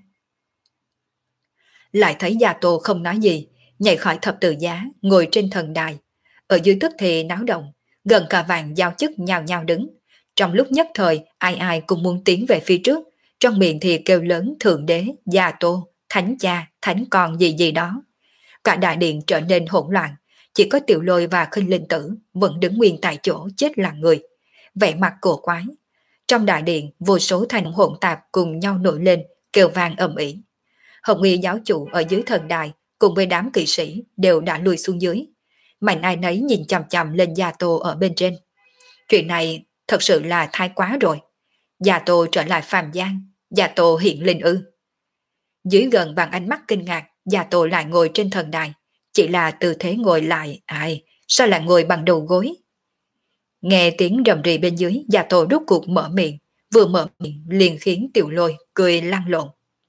A: Lại thấy Gia Tô không nói gì, nhảy khỏi thập tự giá, ngồi trên thần đài. Ở dưới tức thì náo động, gần cả vàng giáo chức nhào nhào đứng. Trong lúc nhất thời, ai ai cũng muốn tiến về phía trước, trong miệng thì kêu lớn Thượng Đế, Gia Tô, Thánh Cha, Thánh Con gì gì đó. Cả đại điện trở nên hỗn loạn, chỉ có Tiểu Lôi và Khinh Linh Tử vẫn đứng nguyên tại chỗ chết lặng người, vẻ mặt cổ quái. Trong đại điện, vô số thanh hỗn tạp cùng nhau nổi lên, kêu vang ầm ĩ. Hồng y giáo chủ ở dưới thần đài cùng với đám kỵ sĩ đều đã lùi xuống dưới. Mạnh ai nấy nhìn chằm chằm lên Gia Tô ở bên trên. Chuyện này thật sự là thái quá rồi. Gia Tô trở lại phàm gian, Gia Tô hiện linh ư? Dưới gần bằng ánh mắt kinh ngạc, Gia Tô lại ngồi trên thần đài. Chỉ là tư thế ngồi lại, sao lại ngồi bằng đầu gối? Nghe tiếng rầm rì bên dưới, Gia Tô rút cuộc mở miệng, vừa mở miệng liền khiến Tiểu Lôi cười lăn lộn.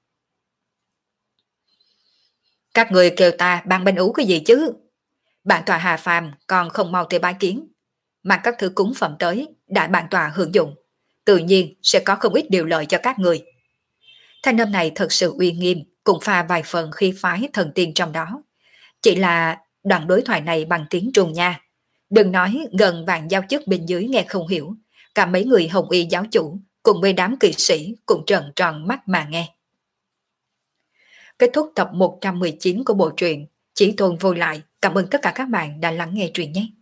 A: Các người kêu ta ban bên ú cái gì chứ? Bản tòa hà phàm còn không mau tới bái kiến. Mang các thứ cúng phẩm tới, đại bản tòa hưởng dụng. Tự nhiên sẽ có không ít điều lợi cho các người. Thanh âm này thật sự uy nghiêm, cũng pha vài phần khí phái thần tiên trong đó. Chỉ là đoạn đối thoại này bằng tiếng Trung nha. Đừng nói gần vạn giáo chức bên dưới nghe không hiểu, cả mấy người hồng y giáo chủ cùng với đám kỵ sĩ cũng trợn tròn mắt mà nghe. Kết thúc tập 119 của bộ truyện. Chỉ Tôn Vô Lại. Cảm ơn tất cả các bạn đã lắng nghe truyện nhé.